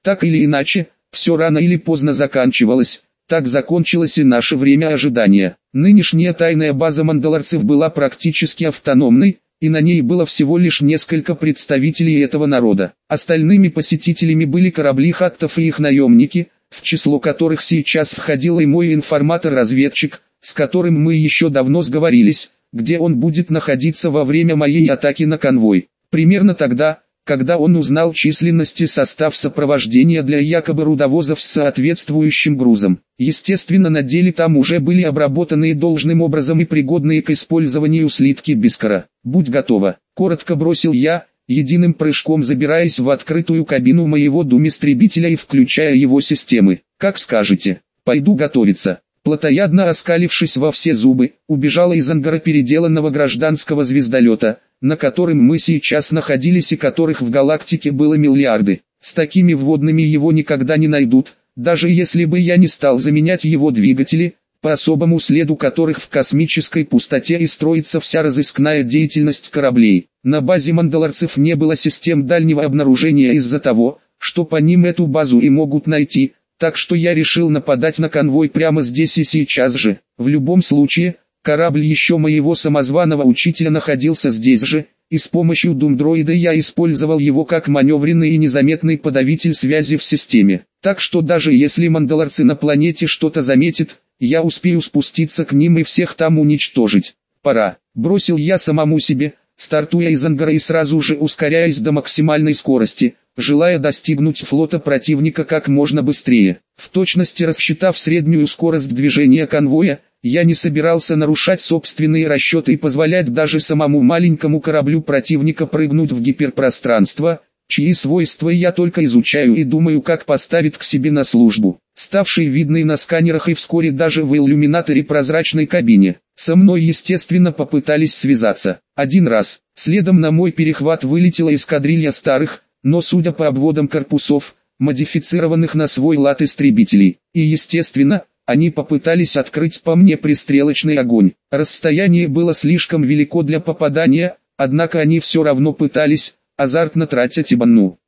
Так или иначе, все рано или поздно заканчивалось. Так закончилось и наше время ожидания. Нынешняя тайная база мандалорцев была практически автономной, и на ней было всего лишь несколько представителей этого народа. Остальными посетителями были корабли хаттов и их наемники, в число которых сейчас входил и мой информатор-разведчик, с которым мы еще давно сговорились, где он будет находиться во время моей атаки на конвой. Примерно тогда, когда он узнал численность и состав сопровождения для якобы рудовозов с соответствующим грузом. Естественно, на деле там уже были обработанные должным образом и пригодные к использованию слитки бискара. «Будь готова», — коротко бросил я, единым прыжком забираясь в открытую кабину моего Дум-истребителя и включая его системы. «Как скажете, пойду готовиться». Плотоядно оскалившись во все зубы, убежала из ангара переделанного гражданского звездолета, на котором мы сейчас находились и которых в галактике было миллиарды. С такими вводными его никогда не найдут, даже если бы я не стал заменять его двигатели, по особому следу которых в космической пустоте и строится вся разыскная деятельность кораблей. На базе мандалорцев не было систем дальнего обнаружения из-за того, что по ним эту базу и могут найти, так что я решил нападать на конвой прямо здесь и сейчас же. В любом случае, корабль еще моего самозваного учителя находился здесь же, и с помощью Дум-дроида я использовал его как маневренный и незаметный подавитель связи в системе. Так что даже если мандалорцы на планете что-то заметят, я успею спуститься к ним и всех там уничтожить. «Пора», — бросил я самому себе, стартуя из ангара и сразу же ускоряясь до максимальной скорости, желая достигнуть флота противника как можно быстрее. В точности рассчитав среднюю скорость движения конвоя, я не собирался нарушать собственные расчеты и позволять даже самому маленькому кораблю противника прыгнуть в гиперпространство, чьи свойства я только изучаю и думаю, как поставить к себе на службу. Ставший видный на сканерах и вскоре даже в иллюминаторе прозрачной кабине, со мной естественно попытались связаться. Один раз, следом на мой перехват вылетела эскадрилья старых, но судя по обводам корпусов, модифицированных на свой лад истребителей, и естественно, они попытались открыть по мне пристрелочный огонь. Расстояние было слишком велико для попадания, однако они все равно пытались, азартно тратя тибанну.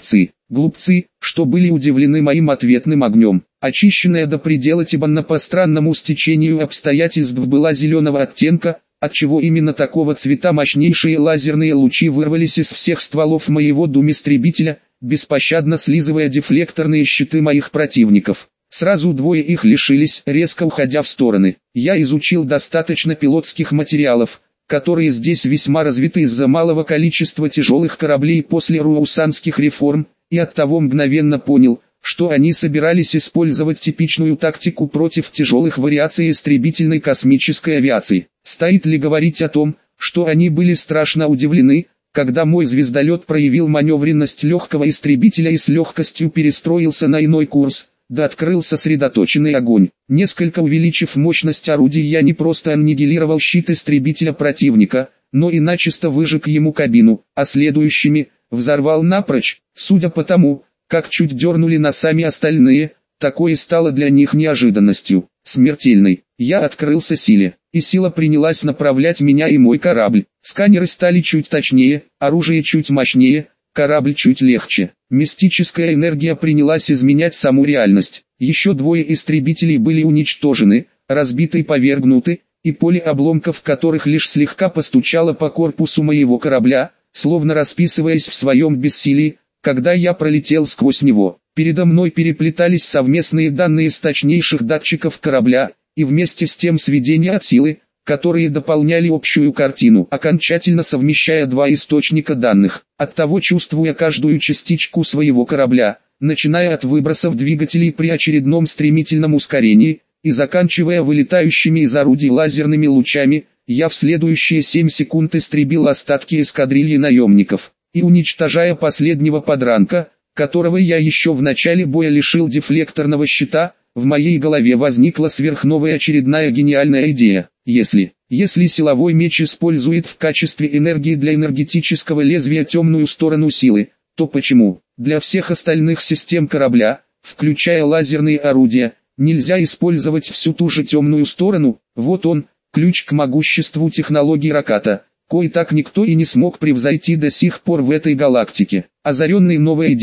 Глупцы, что были удивлены моим ответным огнем. Очищенная до предела тибанна по странному стечению обстоятельств была зеленого оттенка, отчего именно такого цвета мощнейшие лазерные лучи вырвались из всех стволов моего Дум-истребителя, беспощадно слизывая дефлекторные щиты моих противников. Сразу двое их лишились, резко уходя в стороны. Я изучил достаточно пилотских материалов, которые здесь весьма развиты из-за малого количества тяжелых кораблей после руаусанских реформ, и оттого мгновенно понял, что они собирались использовать типичную тактику против тяжелых вариаций истребительной космической авиации. Стоит ли говорить о том, что они были страшно удивлены, когда мой звездолет проявил маневренность легкого истребителя и с легкостью перестроился на иной курс, да открыл сосредоточенный огонь. Несколько увеличив мощность орудий, я не просто аннигилировал щит истребителя противника, но и начисто выжег ему кабину, а следующими взорвал напрочь. Судя по тому, как чуть дернули носами остальные, такое стало для них неожиданностью, смертельной. Я открылся силе, и сила принялась направлять меня и мой корабль. Сканеры стали чуть точнее, оружие чуть мощнее, корабль чуть легче. Мистическая энергия принялась изменять саму реальность. Еще двое истребителей были уничтожены, разбиты и повергнуты, и поле обломков которых лишь слегка постучало по корпусу моего корабля, словно расписываясь в своем бессилии, когда я пролетел сквозь него. Передо мной переплетались совместные данные с точнейших датчиков корабля, и вместе с тем сведения от силы, которые дополняли общую картину, окончательно совмещая два источника данных. Оттого, чувствуя каждую частичку своего корабля, начиная от выбросов двигателей при очередном стремительном ускорении, и заканчивая вылетающими из орудий лазерными лучами, я в следующие 7 секунд истребил остатки эскадрильи наемников, и уничтожая последнего подранка, которого я еще в начале боя лишил дефлекторного щита, в моей голове возникла сверхновая очередная гениальная идея. Если силовой меч использует в качестве энергии для энергетического лезвия темную сторону силы, то почему для всех остальных систем корабля, включая лазерные орудия, нельзя использовать всю ту же темную сторону? Вот он, ключ к могуществу технологий Раката, кой так никто и не смог превзойти до сих пор в этой галактике. Озаренный новой идеей,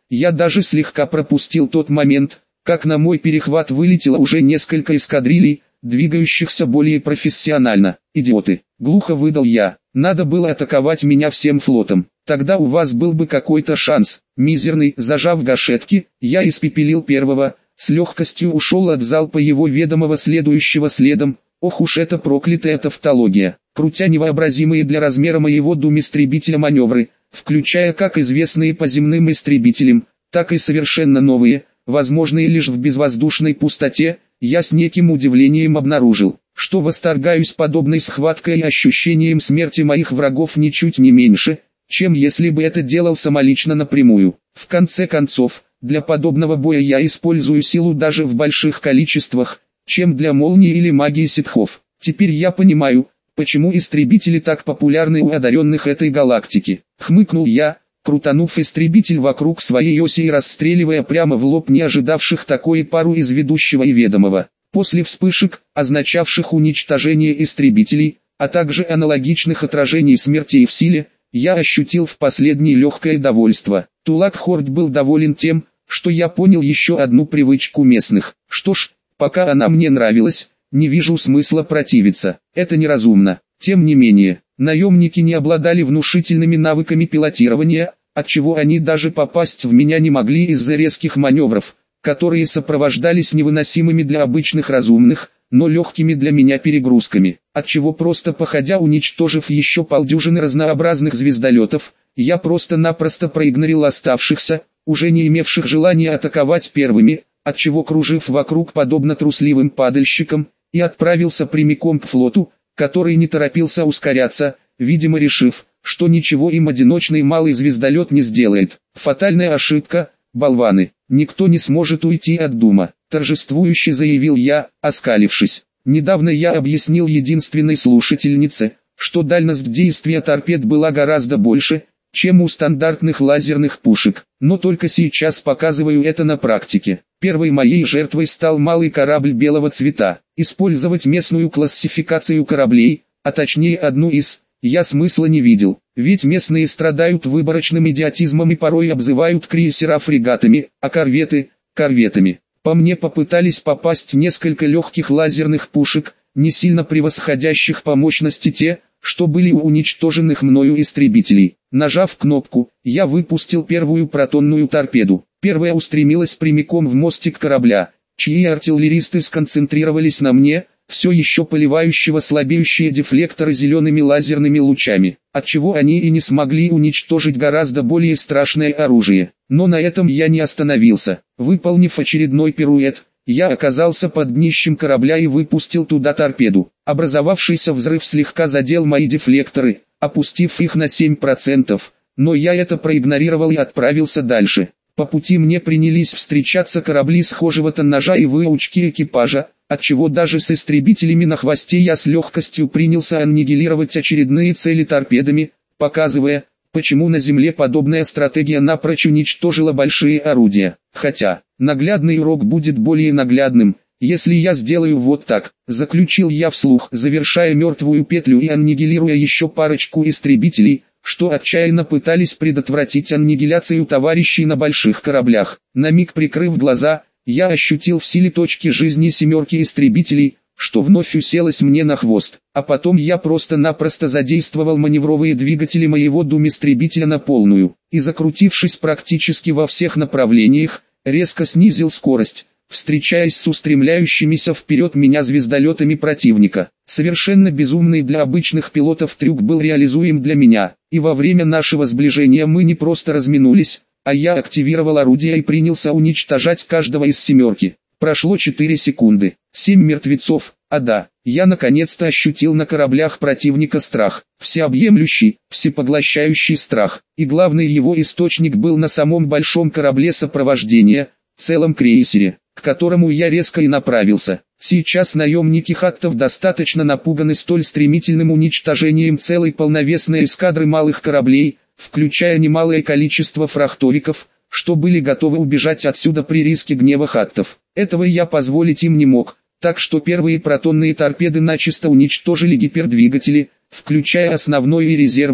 я даже слегка пропустил тот момент, как на мой перехват вылетело уже несколько эскадрилей, двигающихся более профессионально. «Идиоты!» — глухо выдал я. «Надо было атаковать меня всем флотом. Тогда у вас был бы какой-то шанс». Мизерный, зажав гашетки, я испепелил первого, с легкостью ушел от залпа его ведомого следующего следом. Ох уж эта проклятая тавтология. Крутя невообразимые для размера моего Дум-истребителя маневры, включая как известные по земным истребителям, так и совершенно новые, возможные лишь в безвоздушной пустоте, я с неким удивлением обнаружил, что восторгаюсь подобной схваткой и ощущением смерти моих врагов ничуть не меньше, чем если бы это делал самолично напрямую. В конце концов, для подобного боя я использую силу даже в больших количествах, чем для молнии или магии ситхов. Теперь я понимаю, почему истребители так популярны у одаренных этой галактики. Хмыкнул я, крутанув истребитель вокруг своей оси и расстреливая прямо в лоб не ожидавших такой пару из ведущего и ведомого. После вспышек, означавших уничтожение истребителей, а также аналогичных отражений смертей в силе, я ощутил в последнее легкое довольство. Тулак Хорд был доволен тем, что я понял еще одну привычку местных. Что ж, пока она мне нравилась, не вижу смысла противиться. Это неразумно. Тем не менее, наемники не обладали внушительными навыками пилотирования, отчего они даже попасть в меня не могли из-за резких маневров, которые сопровождались невыносимыми для обычных разумных, но легкими для меня перегрузками, отчего просто походя уничтожив еще полдюжины разнообразных звездолетов, я просто-напросто проигнорил оставшихся, уже не имевших желания атаковать первыми, отчего кружив вокруг подобно трусливым падальщикам, и отправился прямиком к флоту, который не торопился ускоряться, видимо решив, что ничего им одиночный малый звездолет не сделает. Фатальная ошибка, болваны, никто не сможет уйти от Дума, торжествующе заявил я, оскалившись. Недавно я объяснил единственной слушательнице, что дальность действия торпед была гораздо больше, чем у стандартных лазерных пушек, но только сейчас показываю это на практике. Первой моей жертвой стал малый корабль белого цвета. Использовать местную классификацию кораблей, а точнее одну из, я смысла не видел, ведь местные страдают выборочным идиотизмом и порой обзывают крейсера фрегатами, а корветы – корветами. По мне попытались попасть несколько легких лазерных пушек, не сильно превосходящих по мощности те, что были у уничтоженных мною истребителей. Нажав кнопку, я выпустил первую протонную торпеду. Первая устремилась прямиком в мостик корабля, чьи артиллеристы сконцентрировались на мне, все еще поливающего слабеющие дефлекторы зелеными лазерными лучами, отчего они и не смогли уничтожить гораздо более страшное оружие. Но на этом я не остановился. Выполнив очередной пируэт, я оказался под днищем корабля и выпустил туда торпеду. Образовавшийся взрыв слегка задел мои дефлекторы, опустив их на 7%, но я это проигнорировал и отправился дальше. По пути мне принялись встречаться корабли схожего тоннажа и выучки экипажа, отчего даже с истребителями на хвосте я с легкостью принялся аннигилировать очередные цели торпедами, показывая, почему на Земле подобная стратегия напрочь уничтожила большие орудия. Хотя, наглядный урок будет более наглядным, если я сделаю вот так, заключил я вслух, завершая мертвую петлю и аннигилируя еще парочку истребителей, что отчаянно пытались предотвратить аннигиляцию товарищей на больших кораблях. На миг прикрыв глаза, я ощутил в силе точки жизни семерки истребителей, что вновь уселось мне на хвост, а потом я просто-напросто задействовал маневровые двигатели моего Дум-истребителя на полную, и закрутившись практически во всех направлениях, резко снизил скорость, встречаясь с устремляющимися вперед меня звездолетами противника. Совершенно безумный для обычных пилотов трюк был реализуем для меня, и во время нашего сближения мы не просто разминулись, а я активировал орудие и принялся уничтожать каждого из семерки. Прошло 4 секунды, 7 мертвецов, а да, я наконец-то ощутил на кораблях противника страх, всеобъемлющий, всепоглощающий страх, и главный его источник был на самом большом корабле сопровождения, целом крейсере, к которому я резко и направился. Сейчас наемники хаттов достаточно напуганы столь стремительным уничтожением целой полновесной эскадры малых кораблей, включая немалое количество фрахтовиков, что были готовы убежать отсюда при риске гнева хаттов. Этого я позволить им не мог, так что первые протонные торпеды начисто уничтожили гипердвигатели, включая основной и резервный,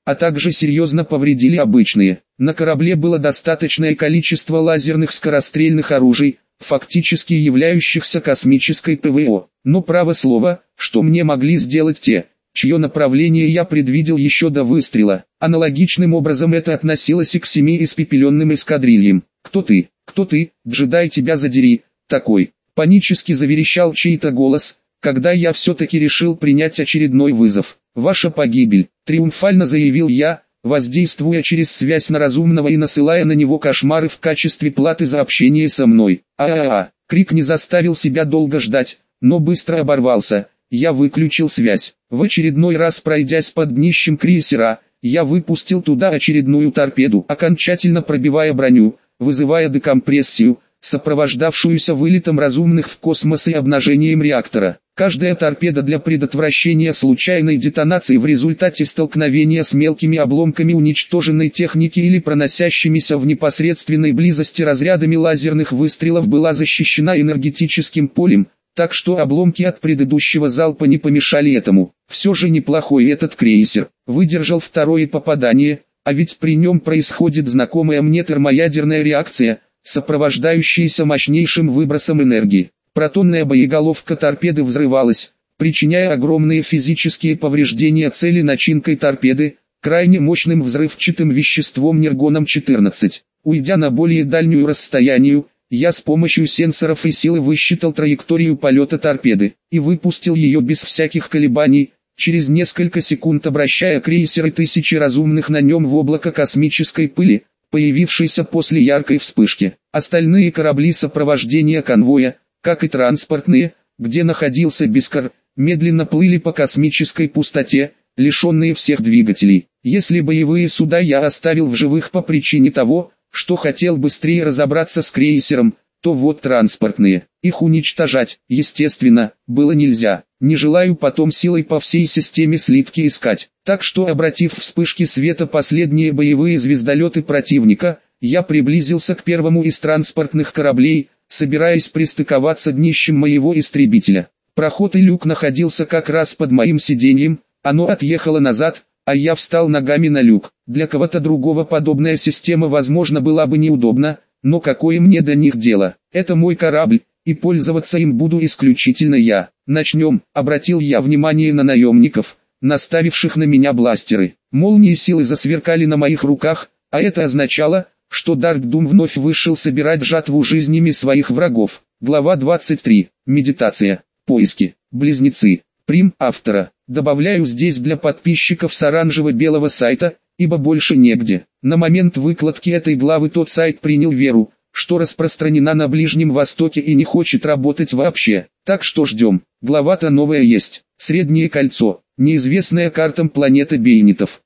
а также серьезно повредили обычные. На корабле было достаточное количество лазерных скорострельных оружий, фактически являющихся космической ПВО. Но право слово, что мне могли сделать те, чье направление я предвидел еще до выстрела. Аналогичным образом это относилось и к 7 испепеленным эскадрильям. «Кто ты? Кто ты? Джедай, тебя задери!» Такой. Панически заверещал чей-то голос, когда я все-таки решил принять очередной вызов. «Ваша погибель», — триумфально заявил я, воздействуя через связь на разумного и насылая на него кошмары в качестве платы за общение со мной. Крик не заставил себя долго ждать, но быстро оборвался. Я выключил связь. В очередной раз пройдясь под днищем крейсера, я выпустил туда очередную торпеду, окончательно пробивая броню, вызывая декомпрессию, сопровождавшуюся вылетом разумных в космос и обнажением реактора. Каждая торпеда для предотвращения случайной детонации в результате столкновения с мелкими обломками уничтоженной техники или проносящимися в непосредственной близости разрядами лазерных выстрелов была защищена энергетическим полем, так что обломки от предыдущего залпа не помешали этому. Все же неплохой этот крейсер, выдержал второе попадание, а ведь при нем происходит знакомая мне термоядерная реакция, сопровождающаяся мощнейшим выбросом энергии. Протонная боеголовка торпеды взрывалась, причиняя огромные физические повреждения цели начинкой торпеды, крайне мощным взрывчатым веществом нергоном-14. Уйдя на более дальнюю расстояние, я с помощью сенсоров и силы высчитал траекторию полета торпеды и выпустил ее без всяких колебаний, через несколько секунд обращая крейсер и тысячи разумных на нем в облако космической пыли, появившейся после яркой вспышки. Остальные корабли сопровождения конвоя, как и транспортные, где находился Бискар, медленно плыли по космической пустоте, лишенные всех двигателей. Если боевые суда я оставил в живых по причине того, что хотел быстрее разобраться с крейсером, то вот транспортные. Их уничтожать, естественно, было нельзя. Не желаю потом силой по всей системе слитки искать. Так что, обратив вспышки света последние боевые звездолеты противника, я приблизился к первому из транспортных кораблей, собираясь пристыковаться днищем моего истребителя. Проход и люк находился как раз под моим сиденьем, оно отъехало назад, а я встал ногами на люк. Для кого-то другого подобная система возможно была бы неудобна, но какое мне до них дело? Это мой корабль, и пользоваться им буду исключительно я. Начнем, обратил я внимание на наемников, наставивших на меня бластеры. Молнии силы засверкали на моих руках, а это означало, что Дарк Дум вновь вышел собирать жатву жизнями своих врагов. Глава 23. Медитация. Поиски. Близнецы. Прим. Автора. Добавляю здесь для подписчиков с оранжево-белого сайта, ибо больше негде. На момент выкладки этой главы тот сайт принял веру, что распространена на Ближнем Востоке и не хочет работать вообще. Так что ждем. Глава-то новая есть. Среднее кольцо. Неизвестная картам планета Бейнитов.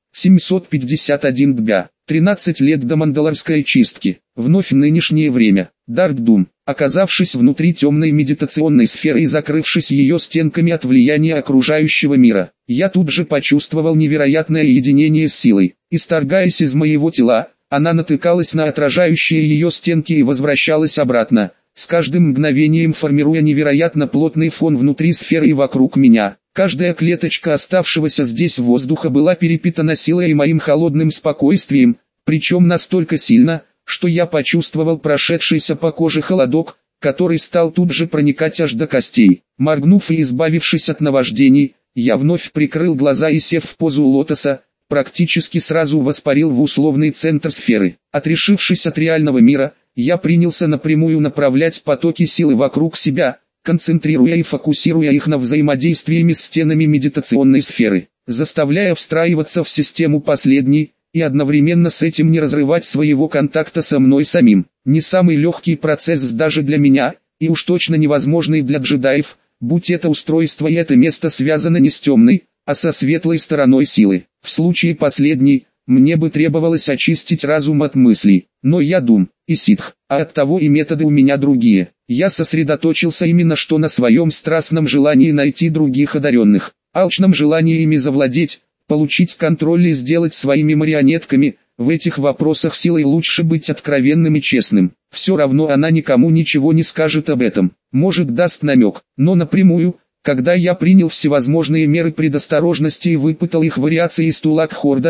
751 дбя. 13 лет до Мандалорской чистки. Вновь нынешнее время. Дарк Дум, оказавшись внутри темной медитационной сферы и закрывшись ее стенками от влияния окружающего мира, я тут же почувствовал невероятное единение с силой. Исторгаясь из моего тела, она натыкалась на отражающие ее стенки и возвращалась обратно, с каждым мгновением формируя невероятно плотный фон внутри сферы и вокруг меня. Каждая клеточка оставшегося здесь воздуха была перепитана силой и моим холодным спокойствием, причем настолько сильно, что я почувствовал прошедшийся по коже холодок, который стал тут же проникать аж до костей. Моргнув и избавившись от наваждений, я вновь прикрыл глаза и, сев в позу лотоса, практически сразу воспарил в условный центр сферы. Отрешившись от реального мира, я принялся напрямую направлять потоки силы вокруг себя, концентрируя и фокусируя их на взаимодействии с стенами медитационной сферы, заставляя встраиваться в систему последней, и одновременно с этим не разрывать своего контакта со мной самим. Не самый легкий процесс даже для меня, и уж точно невозможный для джедаев, будь это устройство и это место связано не с темной, а со светлой стороной силы. В случае последней, мне бы требовалось очистить разум от мыслей, но я Дум, и ситх, а оттого и методы у меня другие. Я сосредоточился именно что на своем страстном желании найти других одаренных, алчном желании ими завладеть, получить контроль и сделать своими марионетками. В этих вопросах силой лучше быть откровенным и честным. Все равно она никому ничего не скажет об этом. Может, даст намек, но напрямую, когда я принял всевозможные меры предосторожности и выпытал их вариации из Тулак-Хорда,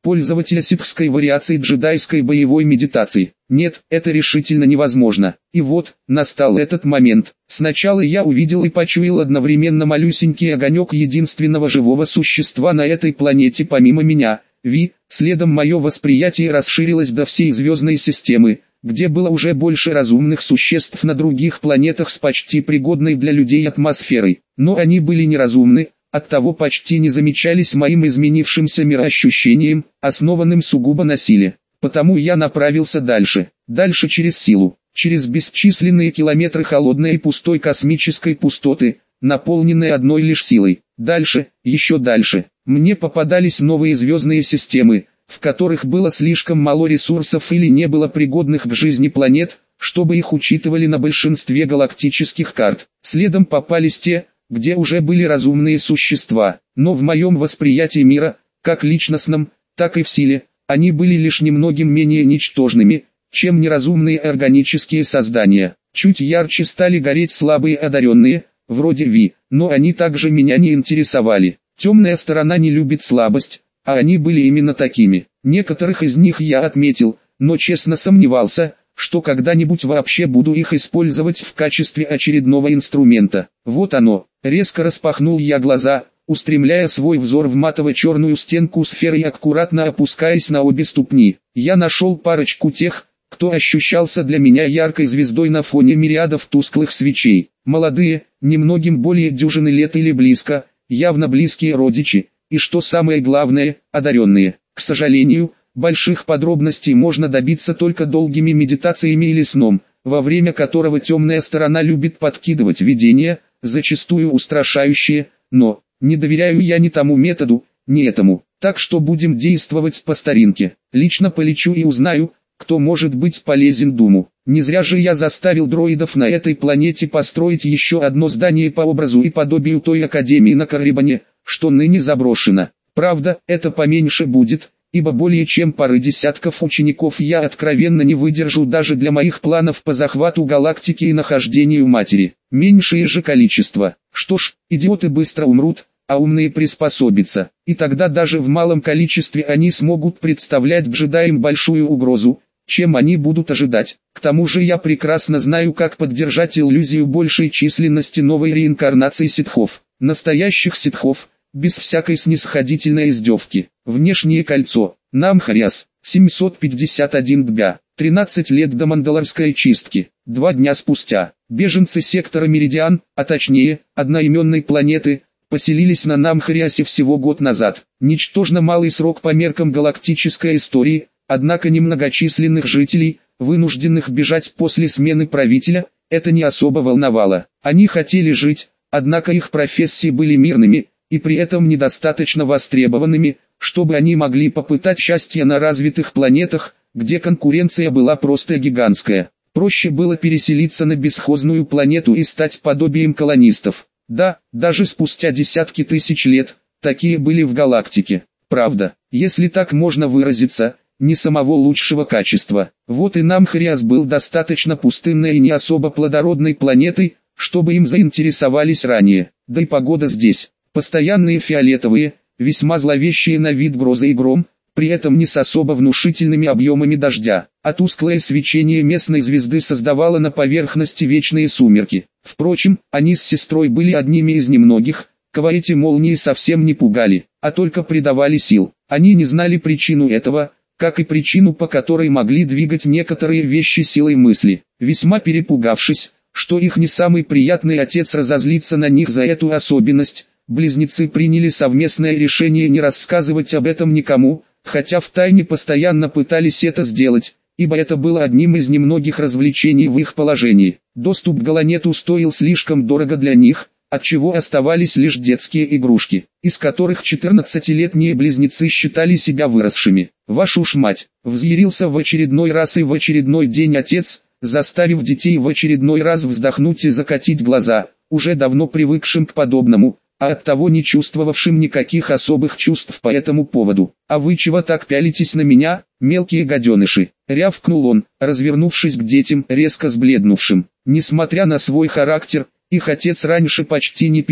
пользователя ситхской вариации джедайской боевой медитации. Нет, это решительно невозможно. И вот, настал этот момент. Сначала я увидел и почуял одновременно малюсенький огонек единственного живого существа на этой планете помимо меня, Ви, следом мое восприятие расширилось до всей звездной системы, где было уже больше разумных существ на других планетах с почти пригодной для людей атмосферой. Но они были неразумны, оттого почти не замечались моим изменившимся мироощущением, основанным сугубо на силе. Потому я направился дальше, дальше через силу, через бесчисленные километры холодной и пустой космической пустоты, наполненной одной лишь силой. Дальше, еще дальше, мне попадались новые звездные системы, в которых было слишком мало ресурсов или не было пригодных к жизни планет, чтобы их учитывали на большинстве галактических карт. Следом попались те, где уже были разумные существа, но в моем восприятии мира, как личностном, так и в силе, они были лишь немногим менее ничтожными, чем неразумные органические создания. Чуть ярче стали гореть слабые одаренные, вроде Ви, но они также меня не интересовали. Темная сторона не любит слабость, а они были именно такими. Некоторых из них я отметил, но честно сомневался, что когда-нибудь вообще буду их использовать в качестве очередного инструмента. Вот оно. Резко распахнул я глаза, устремляя свой взор в матово-черную стенку сферы и аккуратно опускаясь на обе ступни. Я нашел парочку тех, кто ощущался для меня яркой звездой на фоне мириадов тусклых свечей. Молодые, немногим более дюжины лет или близко, явно близкие родичи, и что самое главное, одаренные. К сожалению, больших подробностей можно добиться только долгими медитациями или сном, во время которого темная сторона любит подкидывать видения, зачастую устрашающие, но не доверяю я ни тому методу, ни этому. Так что будем действовать по старинке. Лично полечу и узнаю, кто может быть полезен Думу. Не зря же я заставил дроидов на этой планете построить еще одно здание по образу и подобию той академии на Каррибане, что ныне заброшено. Правда, это поменьше будет, ибо более чем пары десятков учеников я откровенно не выдержу даже для моих планов по захвату галактики и нахождению матери. Меньшее же количество. Что ж, идиоты быстро умрут, а умные приспособятся. И тогда даже в малом количестве они смогут представлять джедаям большую угрозу, чем они будут ожидать. К тому же я прекрасно знаю, как поддержать иллюзию большей численности новой реинкарнации ситхов. Настоящих ситхов, без всякой снисходительной издевки. Внешнее кольцо. Намхариас, 751 дбя. 13 лет до мандалорской чистки. 2 дня спустя. Беженцы сектора Меридиан, а точнее, одноименной планеты, поселились на Намхариасе всего год назад. Ничтожно малый срок по меркам галактической истории, однако немногочисленных жителей, вынужденных бежать после смены правителя, это не особо волновало. Они хотели жить, однако их профессии были мирными, и при этом недостаточно востребованными, чтобы они могли попытать счастье на развитых планетах, где конкуренция была просто гигантская. Проще было переселиться на бесхозную планету и стать подобием колонистов. Да, даже спустя десятки тысяч лет, такие были в галактике. Правда, если так можно выразиться, не самого лучшего качества. Вот и Намхариас был достаточно пустынной и не особо плодородной планетой, чтобы им заинтересовались ранее. Да и погода здесь. Постоянные фиолетовые, весьма зловещие на вид грозы и гром, при этом не с особо внушительными объемами дождя, а тусклое свечение местной звезды создавало на поверхности вечные сумерки. Впрочем, они с сестрой были одними из немногих, кого эти молнии совсем не пугали, а только придавали сил. Они не знали причину этого, как и причину, по которой могли двигать некоторые вещи силой мысли. Весьма перепугавшись, что их не самый приятный отец разозлится на них за эту особенность, близнецы приняли совместное решение не рассказывать об этом никому, хотя втайне постоянно пытались это сделать, ибо это было одним из немногих развлечений в их положении. Доступ к Галанету стоил слишком дорого для них, отчего оставались лишь детские игрушки, из которых 14-летние близнецы считали себя выросшими. «Вашу ж мать!» — взъярился в очередной раз и в очередной день отец, заставив детей в очередной раз вздохнуть и закатить глаза, уже давно привыкшим к подобному, а оттого не чувствовавшим никаких особых чувств по этому поводу. «А вы чего так пялитесь на меня, мелкие гаденыши?» — рявкнул он, развернувшись к детям, резко сбледнувшим. Несмотря на свой характер, их отец раньше почти не пил,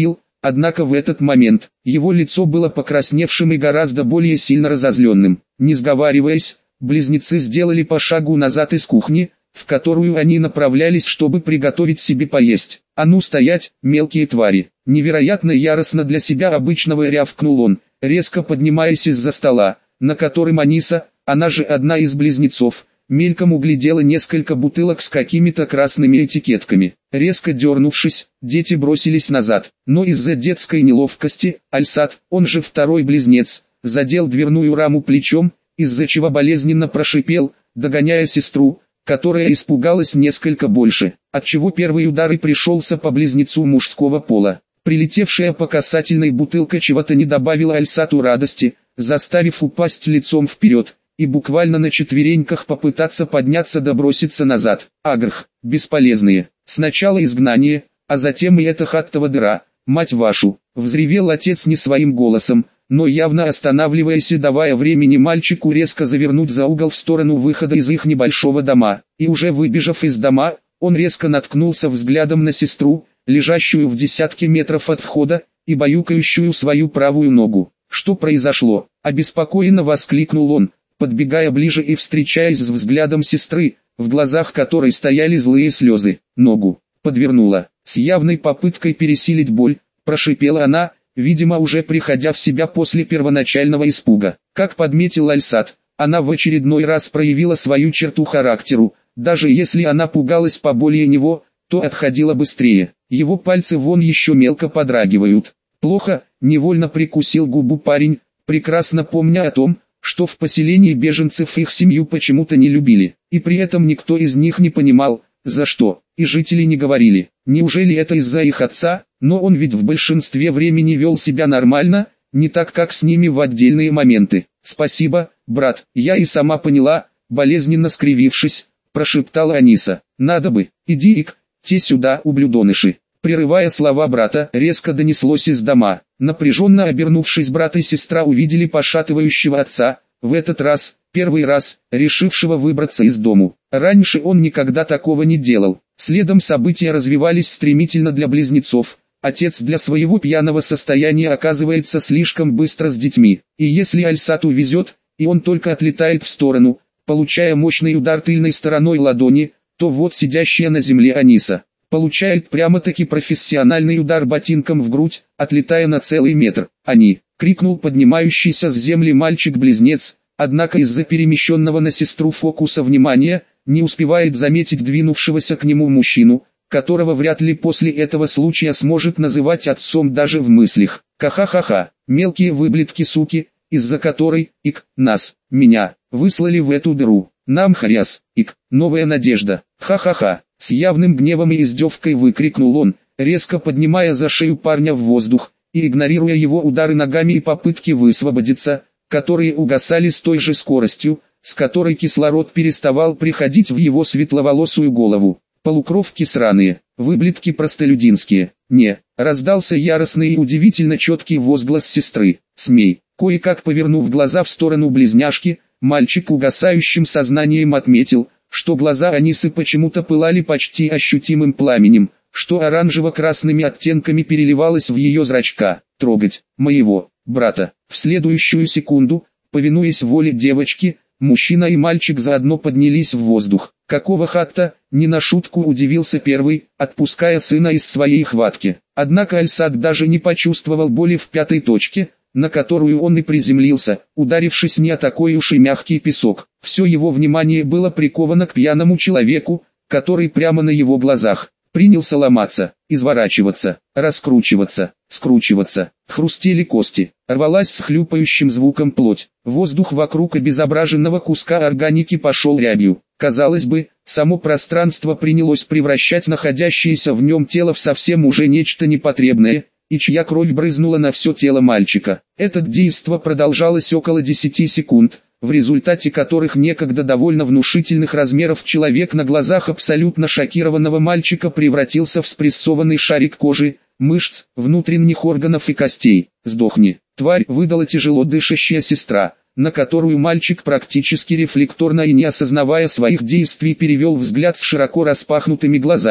Однако в этот момент, его лицо было покрасневшим и гораздо более сильно разозленным. Не сговариваясь, близнецы сделали по шагу назад из кухни, в которую они направлялись, чтобы приготовить себе поесть. «А ну стоять, мелкие твари!» Невероятно яростно для себя обычного рявкнул он, резко поднимаясь из-за стола, на котором Аниса, она же одна из близнецов, мельком углядела несколько бутылок с какими-то красными этикетками. Резко дернувшись, дети бросились назад, но из-за детской неловкости, Альсат, он же второй близнец, задел дверную раму плечом, из-за чего болезненно прошипел, догоняя сестру, которая испугалась несколько больше, отчего первый удар и пришелся по близнецу мужского пола. Прилетевшая по касательной бутылка чего-то не добавила Альсату радости, заставив упасть лицом вперед, и буквально на четвереньках попытаться подняться да броситься назад. Агрх, бесполезные. Сначала изгнание, а затем и эта хаттова дыра, мать вашу, взревел отец не своим голосом, но явно останавливаясь и давая времени мальчику резко завернуть за угол в сторону выхода из их небольшого дома. И уже выбежав из дома, он резко наткнулся взглядом на сестру, лежащую в десятке метров от входа, и баюкающую свою правую ногу. «Что произошло?» – обеспокоенно воскликнул он, подбегая ближе и встречаясь с взглядом сестры, в глазах которой стояли злые слезы. «Ногу подвернула». С явной попыткой пересилить боль, прошипела она, видимо уже приходя в себя после первоначального испуга. Как подметил Альсат, она в очередной раз проявила свою черту характеру, даже если она пугалась поболее него, то отходила быстрее. Его пальцы вон еще мелко подрагивают. «Плохо», — невольно прикусил губу парень, прекрасно помня о том, что в поселении беженцев их семью почему-то не любили, и при этом никто из них не понимал, за что, и жители не говорили, неужели это из-за их отца, но он ведь в большинстве времени вел себя нормально, не так как с ними в отдельные моменты. «Спасибо, брат, я и сама поняла», болезненно скривившись, прошептала Аниса. «Надо бы, иди-ик, те сюда, ублюдоныши». Прерывая слова брата, резко донеслось из дома. Напряженно обернувшись, брат и сестра увидели пошатывающего отца, в этот раз, первый раз, решившего выбраться из дому. Раньше он никогда такого не делал. Следом события развивались стремительно для близнецов. Отец для своего пьяного состояния оказывается слишком быстро с детьми. И если Альсату везет, и он только отлетает в сторону, получая мощный удар тыльной стороной ладони, то вот сидящая на земле Аниса получает прямо-таки профессиональный удар ботинком в грудь, отлетая на целый метр. «Они!» — крикнул поднимающийся с земли мальчик-близнец, однако из-за перемещенного на сестру фокуса внимания, не успевает заметить двинувшегося к нему мужчину, которого вряд ли после этого случая сможет называть отцом даже в мыслях. «Ха-ха-ха-ха, мелкие выблядки суки, из-за которой, нас, меня, выслали в эту дыру. Нам хряс, новая надежда, ха-ха-ха». С явным гневом и издевкой выкрикнул он, резко поднимая за шею парня в воздух, и игнорируя его удары ногами и попытки высвободиться, которые угасали с той же скоростью, с которой кислород переставал приходить в его светловолосую голову. «Полукровки сраные, выблядки простолюдинские, не!» Раздался яростный и удивительно четкий возглас сестры. «Смей!» Кое-как повернув глаза в сторону близняшки, мальчик угасающим сознанием отметил, что глаза Анисы почему-то пылали почти ощутимым пламенем, что оранжево-красными оттенками переливалось в ее зрачка. «Трогать моего брата». В следующую секунду, повинуясь воле девочки, мужчина и мальчик заодно поднялись в воздух. «Какого хатта?» — не на шутку удивился первый, отпуская сына из своей хватки. Однако Альсат даже не почувствовал боли в пятой точке, на которую он и приземлился, ударившись не о такой уж и мягкий песок. Все его внимание было приковано к пьяному человеку, который прямо на его глазах принялся ломаться, изворачиваться, раскручиваться, скручиваться. Хрустели кости, рвалась с хлюпающим звуком плоть. Воздух вокруг обезображенного куска органики пошел рябью. Казалось бы, само пространство принялось превращать находящееся в нем тело в совсем уже нечто непотребное, и чья кровь брызнула на все тело мальчика. Это действо продолжалось около 10 секунд, в результате которых некогда довольно внушительных размеров человек на глазах абсолютно шокированного мальчика превратился в спрессованный шарик кожи, мышц, внутренних органов и костей. «Сдохни, тварь!» — выдала тяжело дышащая сестра, на которую мальчик практически рефлекторно и не осознавая своих действий перевел взгляд с широко распахнутыми глазами.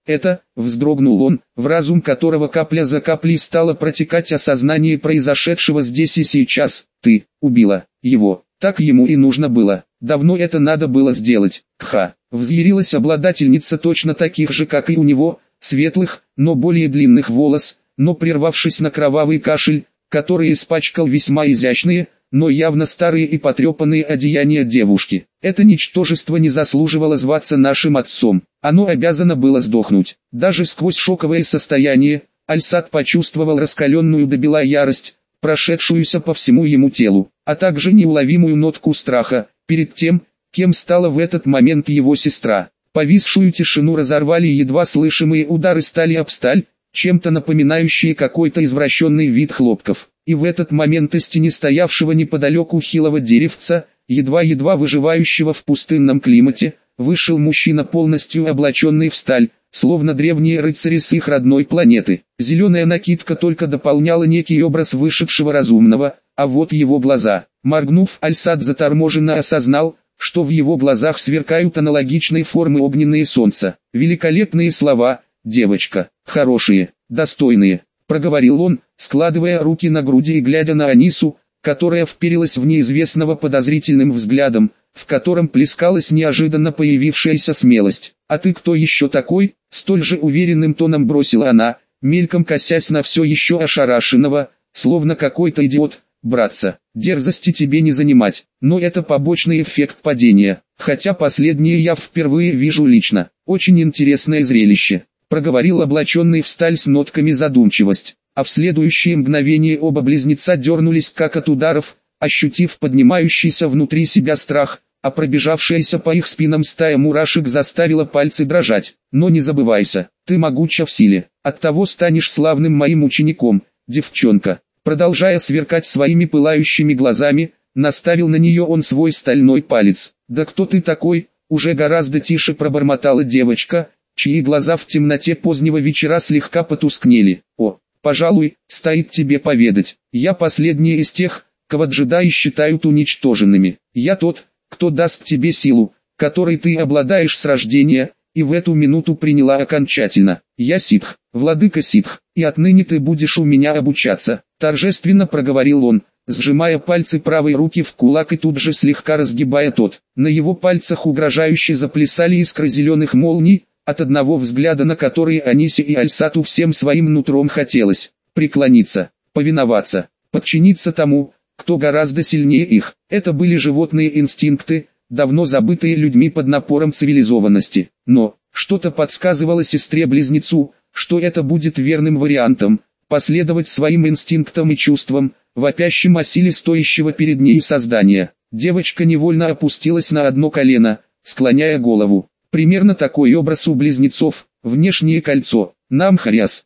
Это, вздрогнул он, в разум которого капля за каплей стало протекать осознание произошедшего здесь и сейчас. Ты убила его. Так ему и нужно было. Давно это надо было сделать. Кха. Взъярилась обладательница точно таких же, как и у него, светлых, но более длинных волос, но прервавшись на кровавый кашель, который испачкал весьма изящные, но явно старые и потрепанные одеяния девушки. Это ничтожество не заслуживало зваться нашим отцом. Оно обязано было сдохнуть. Даже сквозь шоковое состояние, Альсат почувствовал раскаленную до бела ярость, прошедшуюся по всему ему телу, а также неуловимую нотку страха, перед тем, кем стала в этот момент его сестра. Повисшую тишину разорвали едва слышимые удары стали об сталь, чем-то напоминающие какой-то извращенный вид хлопков. И в этот момент из тени стоявшего неподалеку хилого деревца, едва-едва выживающего в пустынном климате, вышел мужчина, полностью облаченный в сталь, словно древние рыцари с их родной планеты. Зеленая накидка только дополняла некий образ вышедшего разумного, а вот его глаза. Моргнув, Альсат заторможенно осознал, что в его глазах сверкают аналогичной формы огненные солнца. Великолепные слова, девочка, хорошие, достойные, проговорил он, складывая руки на груди и глядя на Анису, которая вперилась в неизвестного подозрительным взглядом, в котором плескалась неожиданно появившаяся смелость. «А ты кто еще такой?» — столь же уверенным тоном бросила она, мельком косясь на все еще ошарашенного, словно какой-то идиот. «Братца, дерзости тебе не занимать, но это побочный эффект падения, хотя последнее я впервые вижу лично. Очень интересное зрелище», — проговорил облаченный в сталь с нотками задумчивость. А в следующее мгновение оба близнеца дернулись как от ударов, ощутив поднимающийся внутри себя страх, а пробежавшаяся по их спинам стая мурашек заставила пальцы дрожать. «Но не забывайся, ты могуча в силе, оттого станешь славным моим учеником, девчонка». Продолжая сверкать своими пылающими глазами, наставил на нее он свой стальной палец. «Да кто ты такой?» — уже гораздо тише пробормотала девочка, чьи глаза в темноте позднего вечера слегка потускнели. «О, пожалуй, стоит тебе поведать, я последний из тех, кого джедаи считают уничтоженными. Я тот, кто даст тебе силу, которой ты обладаешь с рождения», и в эту минуту приняла окончательно. «Я ситх, владыка ситх, и отныне ты будешь у меня обучаться», торжественно проговорил он, сжимая пальцы правой руки в кулак и тут же слегка разгибая тот. На его пальцах угрожающе заплясали искры зеленых молний, от одного взгляда на которые Анисе и Альсату всем своим нутром хотелось преклониться, повиноваться, подчиниться тому, кто гораздо сильнее их. Это были животные инстинкты, давно забытые людьми под напором цивилизованности. Но, что-то подсказывало сестре-близнецу, что это будет верным вариантом, последовать своим инстинктам и чувствам, вопящим о силе стоящего перед ней создания. Девочка невольно опустилась на одно колено, склоняя голову. Примерно такой образ у близнецов, внешнее кольцо, Намхаряс,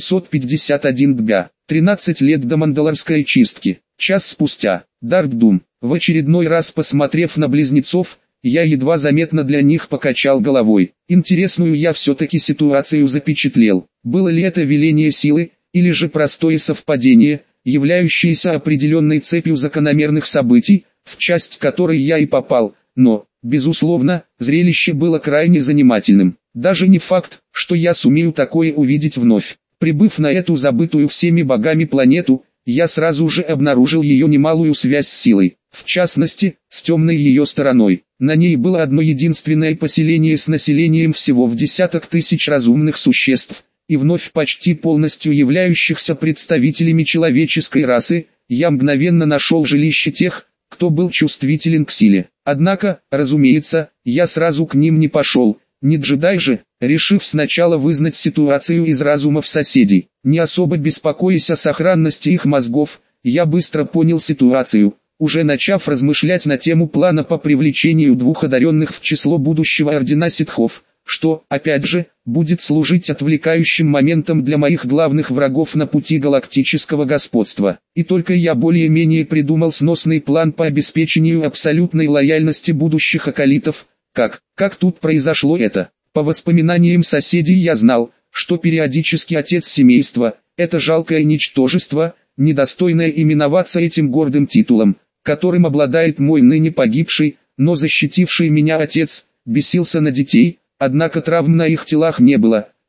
751 дга, 13 лет до мандалорской чистки. Час спустя, Дарт-Дум, в очередной раз посмотрев на близнецов, я едва заметно для них покачал головой. Интересную я все-таки ситуацию запечатлел. Было ли это веление силы, или же простое совпадение, являющееся определенной цепью закономерных событий, в часть которой я и попал, но, безусловно, зрелище было крайне занимательным. Даже не факт, что я сумею такое увидеть вновь. Прибыв на эту забытую всеми богами планету, я сразу же обнаружил ее немалую связь с силой, в частности, с темной ее стороной. На ней было одно единственное поселение с населением всего в десяток тысяч разумных существ, и вновь почти полностью являющихся представителями человеческой расы. Я мгновенно нашел жилище тех, кто был чувствителен к силе. Однако, разумеется, я сразу к ним не пошел, не джедай же, решив сначала вызнать ситуацию из разумов соседей. Не особо беспокоясь о сохранности их мозгов, я быстро понял ситуацию, уже начав размышлять на тему плана по привлечению двух одаренных в число будущего ордена ситхов, что, опять же, будет служить отвлекающим моментом для моих главных врагов на пути галактического господства. И только я более-менее придумал сносный план по обеспечению абсолютной лояльности будущих акалитов. Как тут произошло это? По воспоминаниям соседей я знал, что периодически отец семейства, это жалкое ничтожество, недостойное именоваться этим гордым титулом, которым обладает мой ныне погибший, но защитивший меня отец, бесился на детей, однако травм на их телах не было,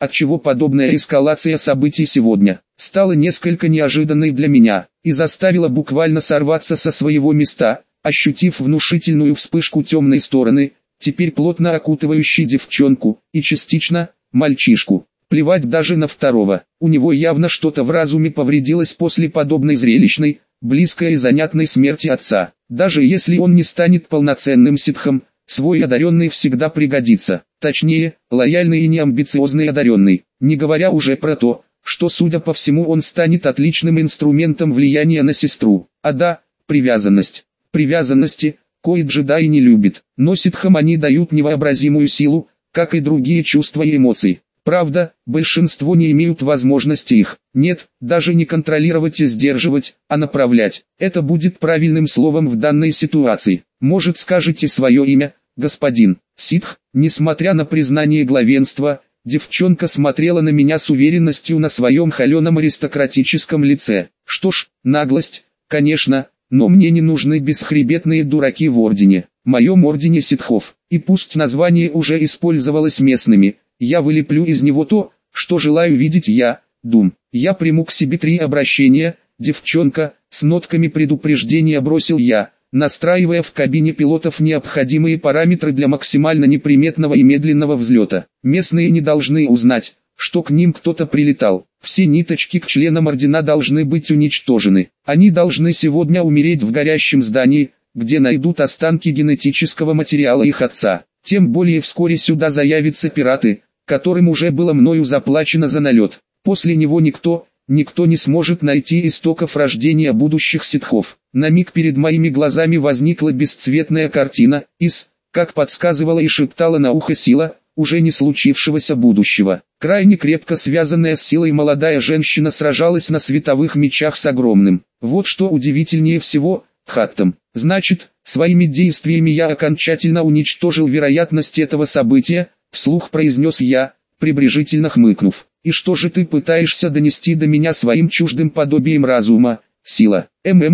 отчего подобная эскалация событий сегодня стала несколько неожиданной для меня и заставила буквально сорваться со своего места, ощутив внушительную вспышку темной стороны, теперь плотно окутывающей девчонку и частично мальчишку. Плевать даже на второго, у него явно что-то в разуме повредилось после подобной зрелищной, близкой и занятной смерти отца. Даже если он не станет полноценным ситхом, свой одаренный всегда пригодится, точнее, лояльный и неамбициозный одаренный, не говоря уже про то, что судя по всему он станет отличным инструментом влияния на сестру. А да, привязанность. Привязанности, кои джедаи не любит, но ситхам они дают невообразимую силу, как и другие чувства и эмоции. Правда, большинство не имеют возможности их, нет, даже не контролировать и сдерживать, а направлять. Это будет правильным словом в данной ситуации. Может, скажете свое имя, господин ситх? Несмотря на признание главенства, девчонка смотрела на меня с уверенностью на своем холеном аристократическом лице. Что ж, наглость, конечно, но мне не нужны бесхребетные дураки в ордене, моем ордене ситхов, и пусть название уже использовалось местными, я вылеплю из него то, что желаю видеть я, Дум. Я приму к себе 3 обращения, девчонка, с нотками предупреждения бросил я, настраивая в кабине пилотов необходимые параметры для максимально неприметного и медленного взлета. Местные не должны узнать, что к ним кто-то прилетал. Все ниточки к членам ордена должны быть уничтожены. Они должны сегодня умереть в горящем здании, где найдут останки генетического материала их отца. Тем более вскоре сюда заявятся пираты, которым уже было мною заплачено за налет. После него никто не сможет найти истоков рождения будущих ситхов. На миг перед моими глазами возникла бесцветная картина, как подсказывала и шептала на ухо сила, уже не случившегося будущего. Крайне крепко связанная с силой молодая женщина сражалась на световых мечах с огромным. Вот что удивительнее всего, Хаттам. Значит, своими действиями я окончательно уничтожил вероятность этого события, вслух произнес я, пренебрежительно хмыкнув. И что же ты пытаешься донести до меня своим чуждым подобием разума, сила?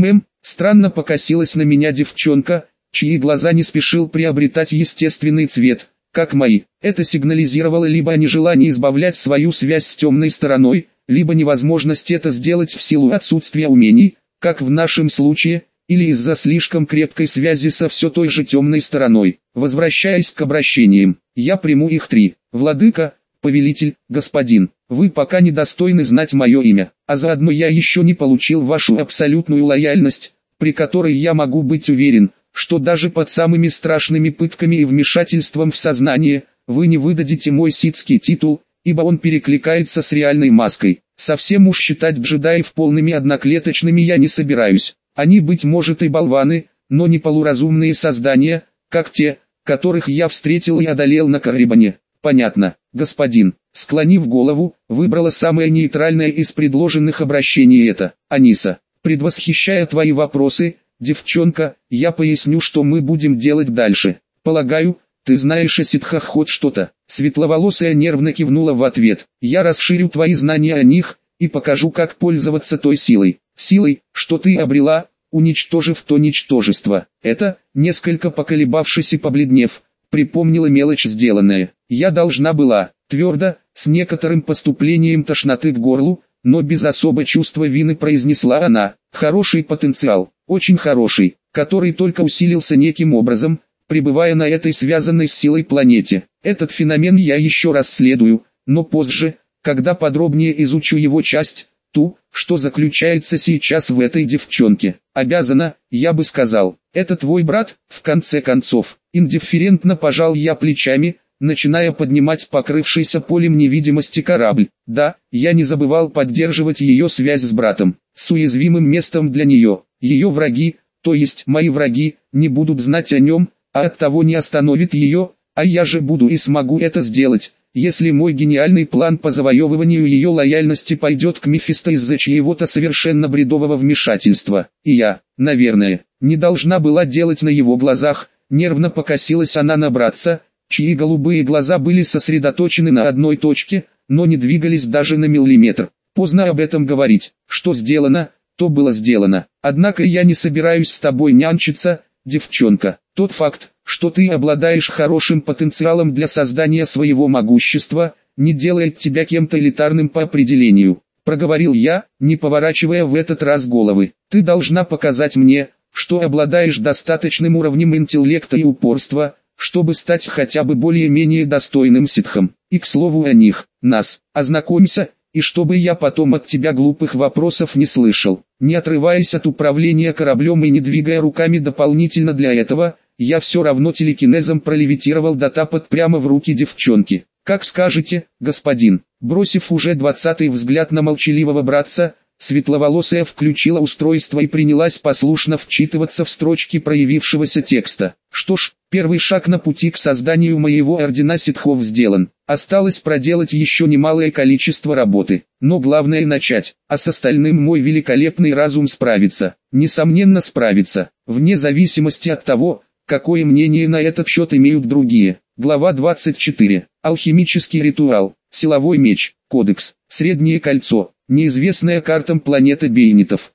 Странно покосилась на меня девчонка, чьи глаза не спешил приобретать естественный цвет, как мои. Это сигнализировало либо о нежелании избавлять свою связь с темной стороной, либо невозможность это сделать в силу отсутствия умений, как в нашем случае, или из-за слишком крепкой связи со все той же темной стороной. Возвращаясь к обращениям, я приму их 3. Владыка, повелитель, господин, вы пока недостойны знать мое имя, а заодно я еще не получил вашу абсолютную лояльность, при которой я могу быть уверен, что даже под самыми страшными пытками и вмешательством в сознание, вы не выдадите мой ситский титул, ибо он перекликается с реальной маской. Совсем уж считать джедаев полными одноклеточными я не собираюсь. Они, быть может, и болваны, но не полуразумные создания, как те, которых я встретил и одолел на Коррибане. Понятно, господин. Склонив голову, выбрала самое нейтральное из предложенных обращений это. Аниса, предвосхищая твои вопросы, девчонка, я поясню, что мы будем делать дальше. Полагаю, ты знаешь о ситхах хоть что-то. Светловолосая нервно кивнула в ответ. Я расширю твои знания о них и покажу, как пользоваться той силой. Силой, что ты обрела, уничтожив то ничтожество. Это, несколько поколебавшись и побледнев, припомнила мелочь сделанная. Я должна была, твердо, с некоторым поступлением тошноты к горлу, но без особого чувства вины произнесла она. Хороший потенциал, очень хороший, который только усилился неким образом, пребывая на этой связанной с силой планете. Этот феномен я еще расследую, но позже, когда подробнее изучу его часть, ту, что заключается сейчас в этой девчонке. Обязана, я бы сказал, это твой брат, в конце концов. Индифферентно пожал я плечами, начиная поднимать покрывшийся полем невидимости корабль. Да, я не забывал поддерживать ее связь с братом, с уязвимым местом для нее. Ее враги, то есть мои враги, не будут знать о нем, а оттого не остановит ее, а я же буду и смогу это сделать, если мой гениальный план по завоевыванию ее лояльности пойдет к Мефисто из-за чьего-то совершенно бредового вмешательства. И я, наверное, не должна была делать на его глазах. Нервно покосилась она на братца, чьи голубые глаза были сосредоточены на одной точке, но не двигались даже на миллиметр. Поздно об этом говорить. Что сделано, то было сделано. Однако я не собираюсь с тобой нянчиться, девчонка. Тот факт, что ты обладаешь хорошим потенциалом для создания своего могущества, не делает тебя кем-то элитарным по определению», — проговорил я, не поворачивая в этот раз головы. «Ты должна показать мне, что обладаешь достаточным уровнем интеллекта и упорства, чтобы стать хотя бы более-менее достойным ситхом. И к слову о них, нас, ознакомься, и чтобы я потом от тебя глупых вопросов не слышал». Не отрываясь от управления кораблем и не двигая руками дополнительно для этого, я все равно телекинезом пролевитировал до тапот прямо в руки девчонки. «Как скажете, господин». Бросив уже 20-й взгляд на молчаливого братца, светловолосая включила устройство и принялась послушно вчитываться в строчки проявившегося текста. Что ж, первый шаг на пути к созданию моего ордена ситхов сделан. Осталось проделать еще немалое количество работы. Но главное начать, а с остальным мой великолепный разум справится. Несомненно справится, вне зависимости от того, какое мнение на этот счет имеют другие. Глава 24. Алхимический ритуал. Силовой меч. Кодекс. Среднее кольцо. Неизвестная картам планета бейнитов.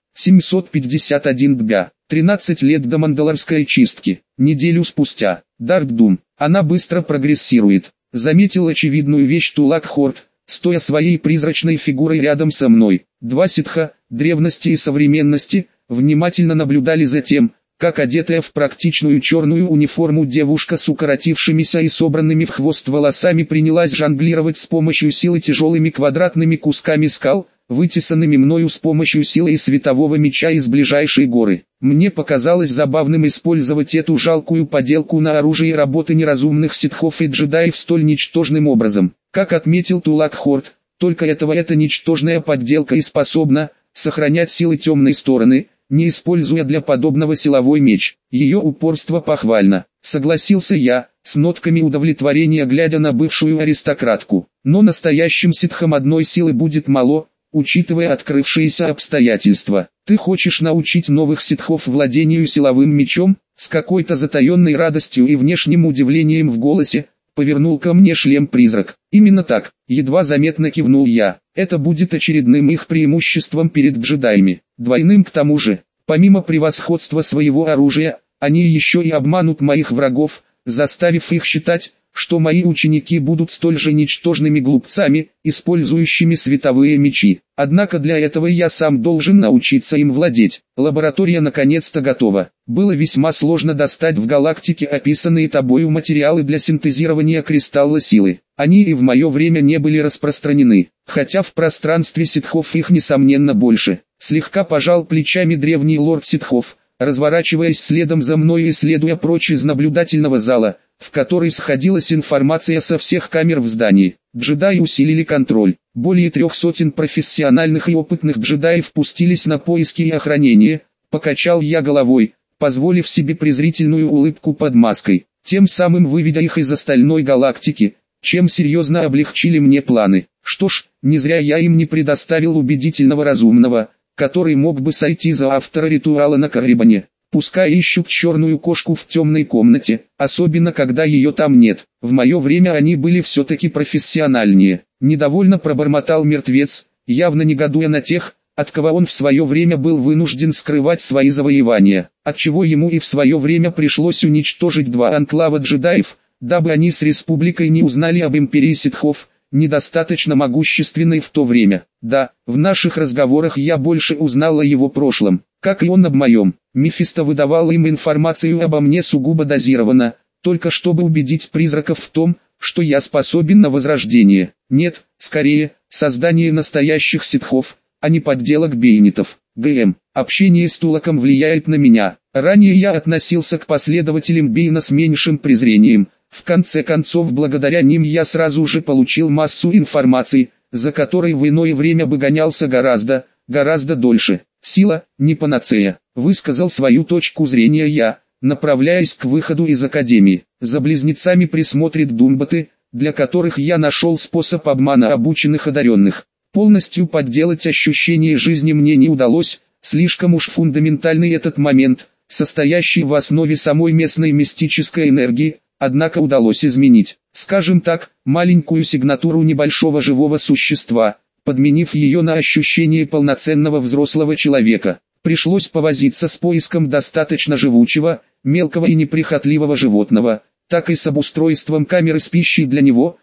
751 дга. 13 лет до мандалорской чистки. Неделю спустя. Даркдум. Она быстро прогрессирует. Заметил очевидную вещь Тулак Хорт, стоя своей призрачной фигурой рядом со мной. Два ситха, древности и современности, внимательно наблюдали за тем, как одетая в практичную черную униформу девушка с укоротившимися и собранными в хвост волосами принялась жонглировать с помощью силы тяжелыми квадратными кусками скал, вытесанными мною с помощью силы и светового меча из ближайшей горы. Мне показалось забавным использовать эту жалкую поделку на оружие работы неразумных ситхов и джедаев столь ничтожным образом. Как отметил Тулак Хорт, только эта ничтожная подделка и способна сохранять силы темной стороны, не используя для подобного силовой меч. Ее упорство похвально, согласился я, с нотками удовлетворения глядя на бывшую аристократку. Но настоящим ситхам одной силы будет мало, учитывая открывшиеся обстоятельства. Ты хочешь научить новых ситхов владению силовым мечом? С какой-то затаенной радостью и внешним удивлением в голосе, повернул ко мне шлем-призрак. Именно так, едва заметно кивнул я. Это будет очередным их преимуществом перед джедаями. Двойным к тому же. Помимо превосходства своего оружия, они еще и обманут моих врагов, заставив их считать, что мои ученики будут столь же ничтожными глупцами, использующими световые мечи. Однако для этого я сам должен научиться им владеть. Лаборатория наконец-то готова. Было весьма сложно достать в галактике описанные тобою материалы для синтезирования кристалла силы. Они и в мое время не были распространены, хотя в пространстве ситхов их несомненно больше. Слегка пожал плечами древний лорд ситхов, разворачиваясь следом за мной и следуя прочь из наблюдательного зала, в который сходилась информация со всех камер в здании. Джедаи усилили контроль. Более 300 профессиональных и опытных джедаев пустились на поиски и охранение. Покачал я головой, позволив себе презрительную улыбку под маской, тем самым выведя их из остальной галактики, чем серьезно облегчили мне планы. Что ж, не зря я им не предоставил убедительного разумного, который мог бы сойти за автора ритуала на Карибане. Пускай ищут черную кошку в темной комнате, особенно когда ее там нет. В мое время они были все-таки профессиональнее. Недовольно пробормотал мертвец, явно негодуя на тех, от кого он в свое время был вынужден скрывать свои завоевания, отчего ему и в свое время пришлось уничтожить два анклава джедаев, дабы они с республикой не узнали об империи ситхов, недостаточно могущественной в то время. Да, в наших разговорах я больше узнал о его прошлом, как и он об моем. Мефисто выдавал им информацию обо мне сугубо дозированно, только чтобы убедить призраков в том, что я способен на возрождение. Нет, скорее, создание настоящих ситхов, а не подделок бейнитов. ГМ. Общение с Тулаком влияет на меня. Ранее я относился к последователям Бейна с меньшим презрением. В конце концов, благодаря ним я сразу же получил массу информации, за которой в иное время бы гонялся гораздо дольше. Сила, не панацея, высказал свою точку зрения я, направляясь к выходу из академии. За близнецами присмотрит Думбаты, для которых я нашел способ обмана обученных одаренных. Полностью подделать ощущение жизни мне не удалось, слишком уж фундаментальный этот момент, состоящий в основе самой местной мистической энергии, однако удалось изменить, скажем так, маленькую сигнатуру небольшого живого существа, подменив ее на ощущение полноценного взрослого человека. Пришлось повозиться с поиском достаточно живучего, мелкого и неприхотливого животного, так и с обустройством камеры с пищей для него,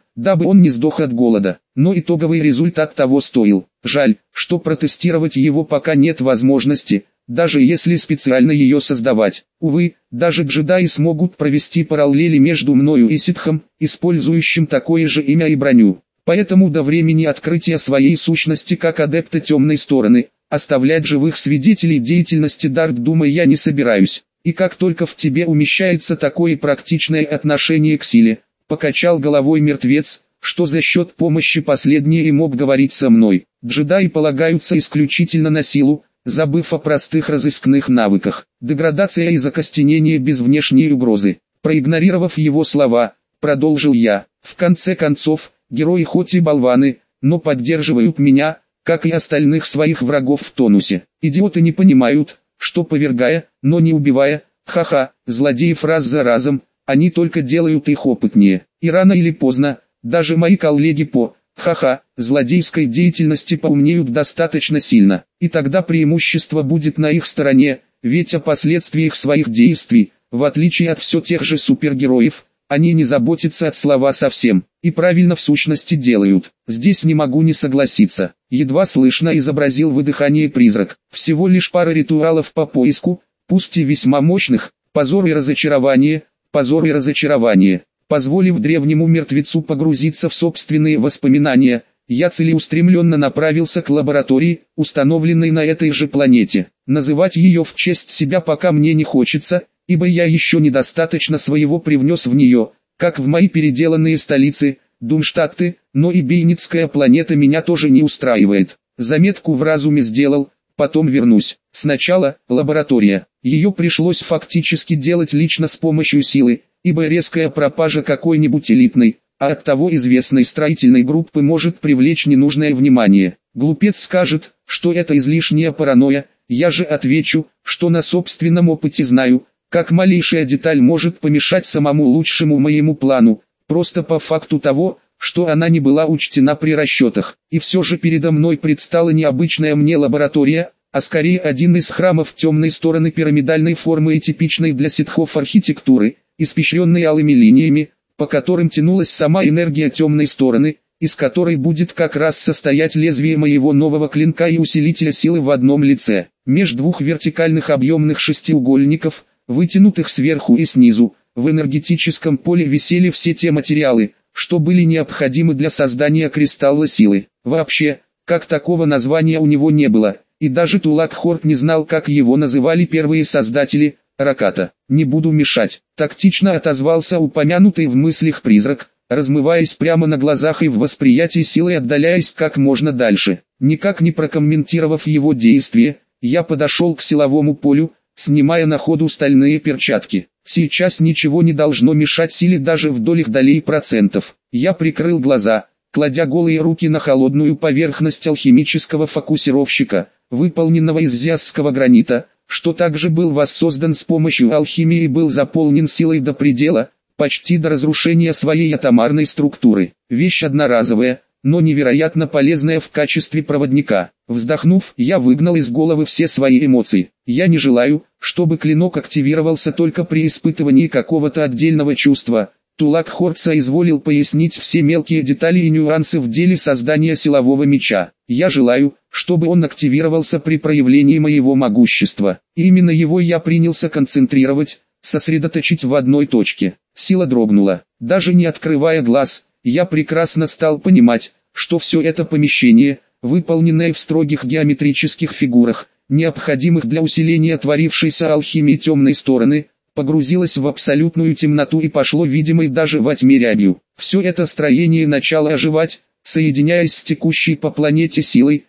дабы он не сдох от голода. Но итоговый результат того стоил. Жаль, что протестировать его пока нет возможности, даже если специально ее создавать. Увы, даже джедаи смогут провести параллели между мною и ситхом, использующим такое же имя и броню. Поэтому до времени открытия своей сущности как адепта темной стороны, оставлять живых свидетелей деятельности Дарк-Дума я не собираюсь. И как только в тебе умещается такое практичное отношение к силе, покачал головой мертвец, что за счет помощи последнее и мог говорить со мной. Джедаи полагаются исключительно на силу, забыв о простых разыскных навыках. Деградация и закостенение без внешней угрозы. Проигнорировав его слова, продолжил я. В конце концов, герои хоть и болваны, но поддерживают меня, как и остальных своих врагов в тонусе. Идиоты не понимают, что повергая, но не убивая, ха-ха, злодеев раз за разом, они только делают их опытнее. И рано или поздно, даже мои коллеги по, ха-ха, злодейской деятельности поумнеют достаточно сильно. И тогда преимущество будет на их стороне, ведь о последствиях своих действий, в отличие от все тех же супергероев, они не заботятся от слова совсем, и правильно в сущности делают. Здесь не могу не согласиться. Едва слышно изобразил выдыхание призрак. Всего лишь пара ритуалов по поиску, пусть и весьма мощных, позор и разочарование, позор и разочарование. Позволив древнему мертвецу погрузиться в собственные воспоминания, я целеустремленно направился к лаборатории, установленной на этой же планете. Называть ее в честь себя пока мне не хочется, ибо я еще недостаточно своего привнес в нее, как в мои переделанные столицы, Думштадты, но и Бейницкая планета меня тоже не устраивает. Заметку в разуме сделал, потом вернусь. Сначала лаборатория. Ее пришлось фактически делать лично с помощью силы, ибо резкая пропажа какой-нибудь элитной, а оттого известной строительной группы может привлечь ненужное внимание. Глупец скажет, что это излишняя паранойя, я же отвечу, что на собственном опыте знаю, как малейшая деталь может помешать самому лучшему моему плану, просто по факту того, что она не была учтена при расчетах. И все же передо мной предстала необычная мне лаборатория, а скорее один из храмов темной стороны пирамидальной формы и типичной для ситхов архитектуры, испещренной алыми линиями, по которым тянулась сама энергия темной стороны, из которой будет как раз состоять лезвие моего нового клинка и усилителя силы в одном лице. Меж двух вертикальных объемных шестиугольников, вытянутых сверху и снизу, в энергетическом поле висели все те материалы, что были необходимы для создания кристалла силы. Вообще, как такого названия у него не было, и даже Тулак Хорт не знал, как его называли первые создатели, Раката. «Не буду мешать», — тактично отозвался упомянутый в мыслях призрак, размываясь прямо на глазах и в восприятии силы отдаляясь как можно дальше. Никак не прокомментировав его действия, я подошел к силовому полю, снимая на ходу стальные перчатки. Сейчас ничего не должно мешать силе даже в долях долей процентов. Я прикрыл глаза, кладя голые руки на холодную поверхность алхимического фокусировщика, выполненного из зиасского гранита, что также был воссоздан с помощью алхимии и был заполнен силой до предела, почти до разрушения своей атомарной структуры. Вещь одноразовая, но невероятно полезная в качестве проводника. Вздохнув, я выгнал из головы все свои эмоции. Я не желаю, чтобы клинок активировался только при испытывании какого-то отдельного чувства. Тулак Хорт соизволил пояснить все мелкие детали и нюансы в деле создания силового меча. Я желаю, чтобы он активировался при проявлении моего могущества. И именно его я принялся концентрировать, сосредоточить в одной точке. Сила дрогнула. Даже не открывая глаз, я прекрасно стал понимать, что все это помещение, выполненное в строгих геометрических фигурах, необходимых для усиления творившейся алхимии темной стороны, погрузилось в абсолютную темноту и пошло видимой даже во тьме рябью. Все это строение начало оживать, соединяясь с текущей по планете силой,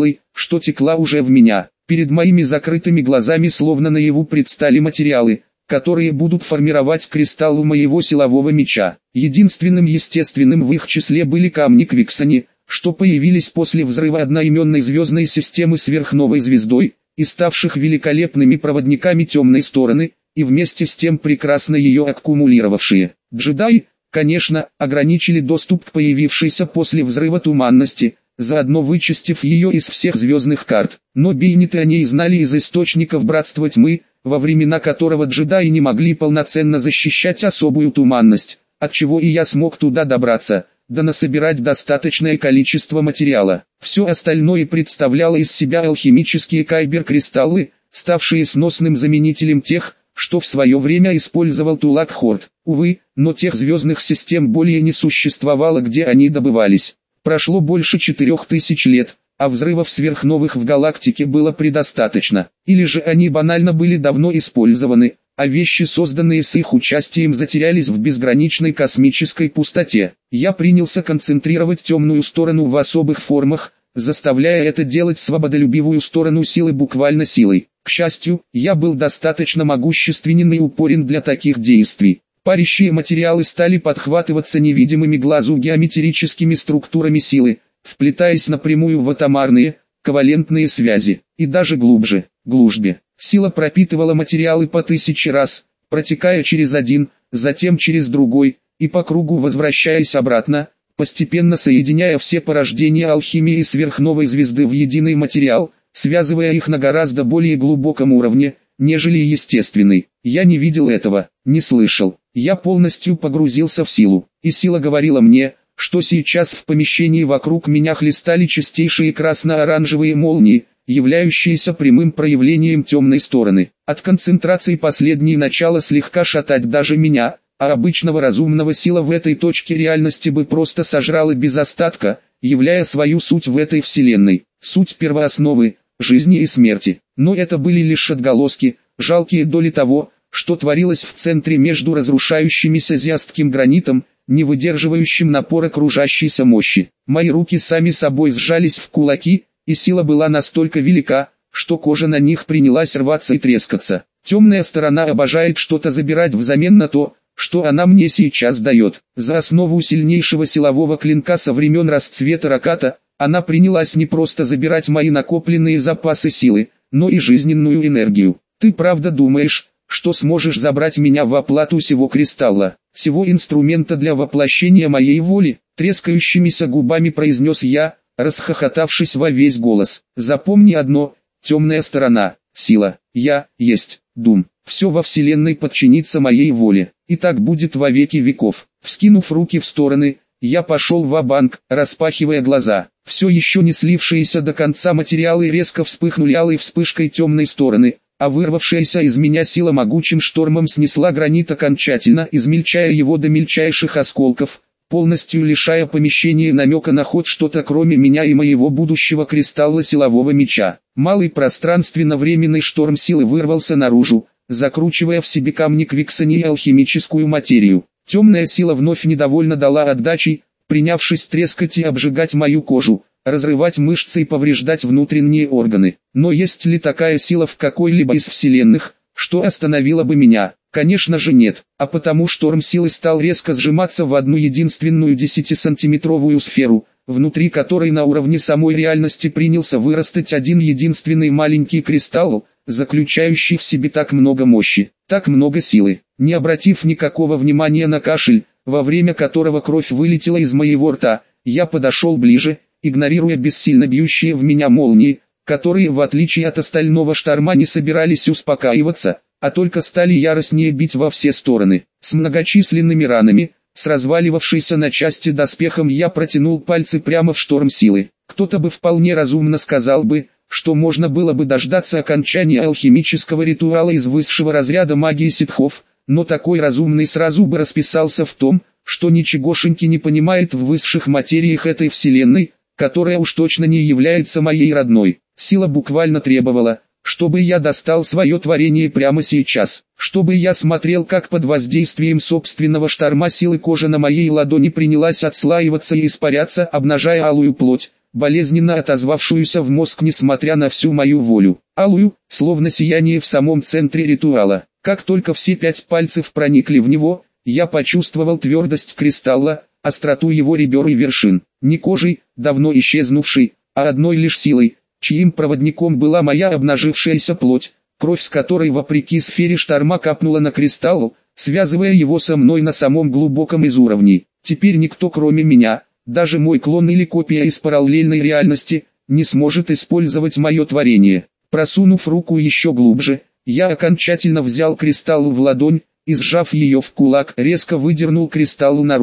что текла уже в меня. Перед моими закрытыми глазами словно наяву предстали материалы, которые будут формировать кристалл моего силового меча. Единственным естественным в их числе были камни Квиксани, что появились после взрыва одноименной звездной системы сверхновой звездой, и ставших великолепными проводниками темной стороны, и вместе с тем прекрасно ее аккумулировавшие. Джедаи, конечно, ограничили доступ к появившейся после взрыва туманности, заодно вычистив ее из всех звездных карт. Но бейниты о ней знали из источников Братства Тьмы, во времена которого джедаи не могли полноценно защищать особую туманность, отчего и я смог туда добраться, да насобирать достаточное количество материала. Все остальное представляло из себя алхимические кайбер-кристаллы, ставшие сносным заменителем тех, что в свое время использовал Тулак-Хорд. Увы, но тех звездных систем более не существовало, где они добывались. Прошло больше 4000 лет, а взрывов сверхновых в галактике было предостаточно. Или же они банально были давно использованы, а вещи, созданные с их участием, затерялись в безграничной космической пустоте. Я принялся концентрировать темную сторону в особых формах, заставляя это делать свободолюбивую сторону силы буквально силой. К счастью, я был достаточно могущественен и упорен для таких действий. Парящие материалы стали подхватываться невидимыми глазу геометрическими структурами силы, вплетаясь напрямую в атомарные, ковалентные связи, и даже глубже. Сила пропитывала материалы по 1000 раз, протекая через один, затем через другой, и по кругу возвращаясь обратно, постепенно соединяя все порождения алхимии сверхновой звезды в единый материал, связывая их на гораздо более глубоком уровне, нежели естественный. Я не видел этого, не слышал. Я полностью погрузился в силу, и сила говорила мне, что сейчас в помещении вокруг меня хлестали чистейшие красно-оранжевые молнии, являющиеся прямым проявлением темной стороны. От концентрации последней начала слегка шатать даже меня, а обычного разумного сила в этой точке реальности бы просто сожрала без остатка, являя свою суть в этой вселенной, суть первоосновы, жизни и смерти. Но это были лишь отголоски, жалкие доли того, что творилось в центре между разрушающимися зиастким гранитом, не выдерживающим напора кружащейся мощи. Мои руки сами собой сжались в кулаки, и сила была настолько велика, что кожа на них принялась рваться и трескаться. Темная сторона обожает что-то забирать взамен на то, что она мне сейчас дает. За основу сильнейшего силового клинка со времен расцвета Раката, она принялась не просто забирать мои накопленные запасы силы, но и жизненную энергию. Ты правда думаешь, что сможешь забрать меня в оплату сего кристалла, сего инструмента для воплощения моей воли? Трескающимися губами произнес я, расхохотавшись во весь голос. Запомни одно: темная сторона, сила, я, есть, Дум. Все во вселенной подчинится моей воле, и так будет во веки веков. Вскинув руки в стороны, я пошел ва-банк, распахивая глаза. Все еще не слившиеся до конца материалы резко вспыхнули алой вспышкой темной стороны, а вырвавшаяся из меня сила могучим штормом снесла гранит окончательно, измельчая его до мельчайших осколков, полностью лишая помещения намека на ход что-то кроме меня и моего будущего кристалла силового меча. Малый пространственно-временный шторм силы вырвался наружу, закручивая в себе камни квиксани и алхимическую материю. Темная сила вновь недовольно дала отдачи, принявшись трескать и обжигать мою кожу, разрывать мышцы и повреждать внутренние органы. Но есть ли такая сила в какой-либо из вселенных, что остановила бы меня? Конечно же нет, а потому шторм силы стал резко сжиматься в одну единственную 10-сантиметровую сферу, внутри которой на уровне самой реальности принялся вырастать один единственный маленький кристалл, заключающий в себе так много мощи, так много силы. Не обратив никакого внимания на кашель, во время которого кровь вылетела из моего рта, я подошел ближе, игнорируя бессильно бьющие в меня молнии, которые в отличие от остального шторма не собирались успокаиваться, а только стали яростнее бить во все стороны. С многочисленными ранами, с разваливавшейся на части доспехом, я протянул пальцы прямо в шторм силы. Кто-то бы вполне разумно сказал бы, что можно было бы дождаться окончания алхимического ритуала из высшего разряда магии ситхов, но такой разумный сразу бы расписался в том, что ничегошеньки не понимает в высших материях этой вселенной, которая уж точно не является моей родной. Сила буквально требовала, чтобы я достал свое творение прямо сейчас, чтобы я смотрел, как под воздействием собственного шторма силы кожа на моей ладони принялась отслаиваться и испаряться, обнажая алую плоть, болезненно отозвавшуюся в мозг несмотря на всю мою волю. Алую, словно сияние в самом центре ритуала. Как только все 5 пальцев проникли в него, я почувствовал твердость кристалла, остроту его ребер и вершин. Не кожей, давно исчезнувшей, а одной лишь силой, чьим проводником была моя обнажившаяся плоть, кровь с которой вопреки сфере шторма капнула на кристалл, связывая его со мной на самом глубоком из уровней. Теперь никто кроме меня, даже мой клон или копия из параллельной реальности, не сможет использовать мое творение. Просунув руку еще глубже, я окончательно взял кристалл в ладонь, и сжав ее в кулак, резко выдернул кристалл наружу.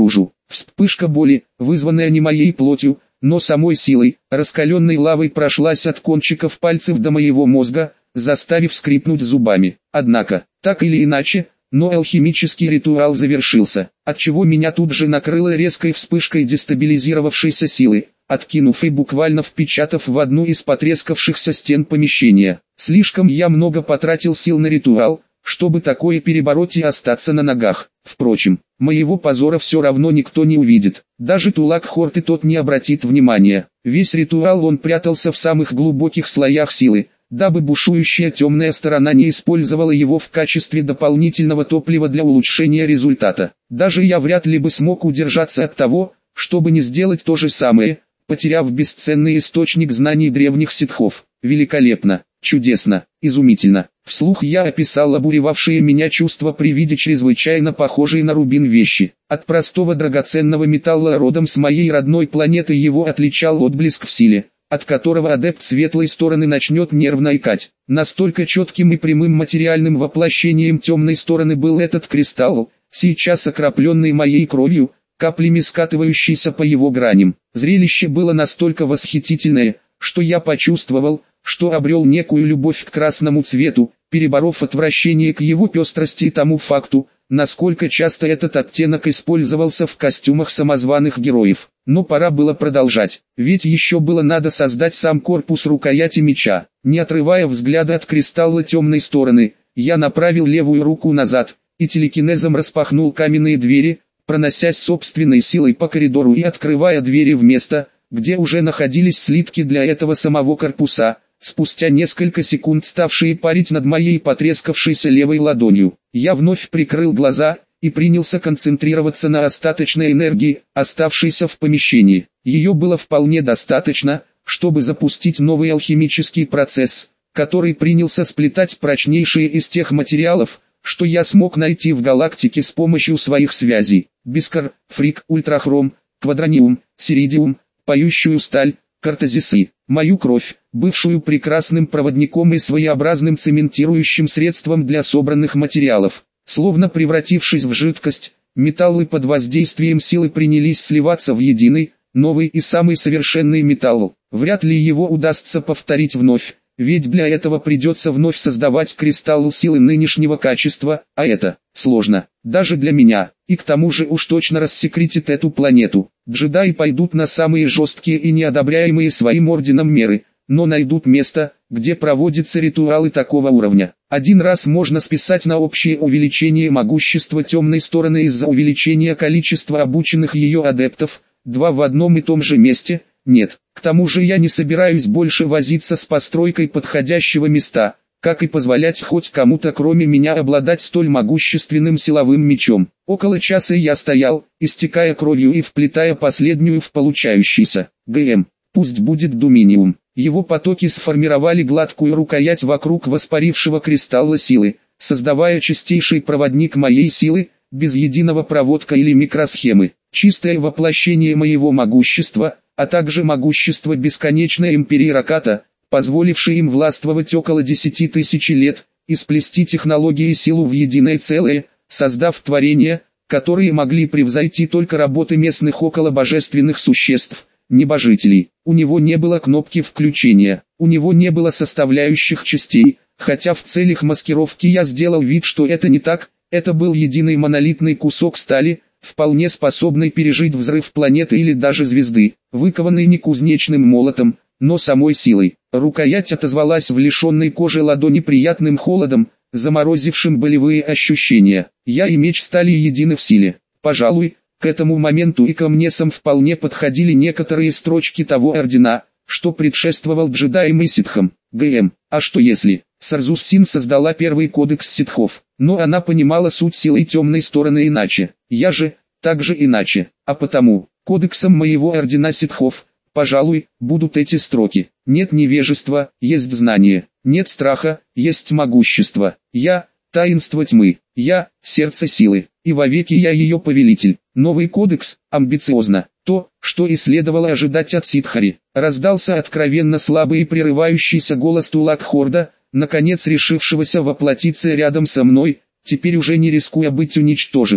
Вспышка боли, вызванная не моей плотью, но самой силой, раскаленной лавой прошлась от кончиков пальцев до моего мозга, заставив скрипнуть зубами. Однако, так или иначе, но алхимический ритуал завершился, отчего меня тут же накрыло резкой вспышкой дестабилизировавшейся силы, откинув и буквально впечатав в одну из потрескавшихся стен помещения. Слишком я много потратил сил на ритуал, чтобы такое перебороть и остаться на ногах. Впрочем, моего позора все равно никто не увидит. Даже Тулак Хорт и тот не обратит внимания. Весь ритуал он прятался в самых глубоких слоях силы, дабы бушующая темная сторона не использовала его в качестве дополнительного топлива для улучшения результата. Даже я вряд ли бы смог удержаться от того, чтобы не сделать то же самое, потеряв бесценный источник знаний древних ситхов. Великолепно, чудесно, изумительно. Вслух я описал обуревавшие меня чувства при виде чрезвычайно похожей на рубин вещи. От простого драгоценного металла родом с моей родной планеты его отличал отблеск в силе, от которого адепт светлой стороны начнет нервно икать. Настолько четким и прямым материальным воплощением темной стороны был этот кристалл, сейчас окропленный моей кровью, каплями скатывающийся по его граням. Зрелище было настолько восхитительное, что я почувствовал, что обрел некую любовь к красному цвету, переборов отвращение к его пестрости и тому факту, насколько часто этот оттенок использовался в костюмах самозваных героев. Но пора было продолжать, ведь еще было надо создать сам корпус рукояти меча. Не отрывая взгляда от кристалла темной стороны, я направил левую руку назад, и телекинезом распахнул каменные двери, проносясь собственной силой по коридору и открывая двери в место, где уже находились слитки для этого самого корпуса, спустя несколько секунд ставшие парить над моей потрескавшейся левой ладонью. Я вновь прикрыл глаза и принялся концентрироваться на остаточной энергии, оставшейся в помещении. Ее было вполне достаточно, чтобы запустить новый алхимический процесс, который принялся сплетать прочнейшие из тех материалов, что я смог найти в галактике с помощью своих связей: бискар, фрик, ультрахром, квадраниум, сиридиум, поющую сталь, картезисы. Мою кровь, бывшую прекрасным проводником и своеобразным цементирующим средством для собранных материалов. Словно превратившись в жидкость, металлы под воздействием силы принялись сливаться в единый, новый и самый совершенный металл. Вряд ли его удастся повторить вновь, ведь для этого придется вновь создавать кристалл силы нынешнего качества, а это сложно, даже для меня, и к тому же уж точно рассекретит эту планету. Джедаи пойдут на самые жесткие и неодобряемые своим орденом меры, но найдут место, где проводятся ритуалы такого уровня. Один раз можно списать на общее увеличение могущества темной стороны из-за увеличения количества обученных ее адептов, два в одном и том же месте – нет. К тому же я не собираюсь больше возиться с постройкой подходящего места, как и позволять хоть кому-то кроме меня обладать столь могущественным силовым мечом. Около часа я стоял, истекая кровью и вплетая последнюю в получающийся ГМ. Пусть будет Думиниум. Его потоки сформировали гладкую рукоять вокруг воспарившего кристалла силы, создавая чистейший проводник моей силы, без единого проводка или микросхемы. Чистое воплощение моего могущества, а также могущество бесконечной империи Раката, позволившей им властвовать около 10 тысяч лет, и сплести технологии и силу в единое целое, создав творения, которые могли превзойти только работы местных околобожественных существ, небожителей. У него не было кнопки включения, у него не было составляющих частей, хотя в целях маскировки я сделал вид, что это не так, это был единый монолитный кусок стали, вполне способный пережить взрыв планеты или даже звезды, выкованный не кузнечным молотом, но самой силой. Рукоять отозвалась в лишенной кожи ладони приятным холодом, заморозившим болевые ощущения. Я и меч стали едины в силе. Пожалуй, к этому моменту и ко мне сам вполне подходили некоторые строчки того ордена, что предшествовал джедаям и ситхам. ГМ. А что если Сарзус Син создала первый кодекс ситхов, но она понимала суть силы темной стороны иначе. Я же, также иначе, а потому, кодексом моего ордена ситхов, пожалуй, будут эти строки. Нет невежества, есть знание, нет страха, есть могущество. Я – таинство тьмы, я – сердце силы, и вовеки я ее повелитель. Новый кодекс – амбициозно, то, что и следовало ожидать от Сидхари. Раздался откровенно слабый и прерывающийся голос Тулак Хорда, наконец решившегося воплотиться рядом со мной, теперь уже не рискуя быть уничтоженным.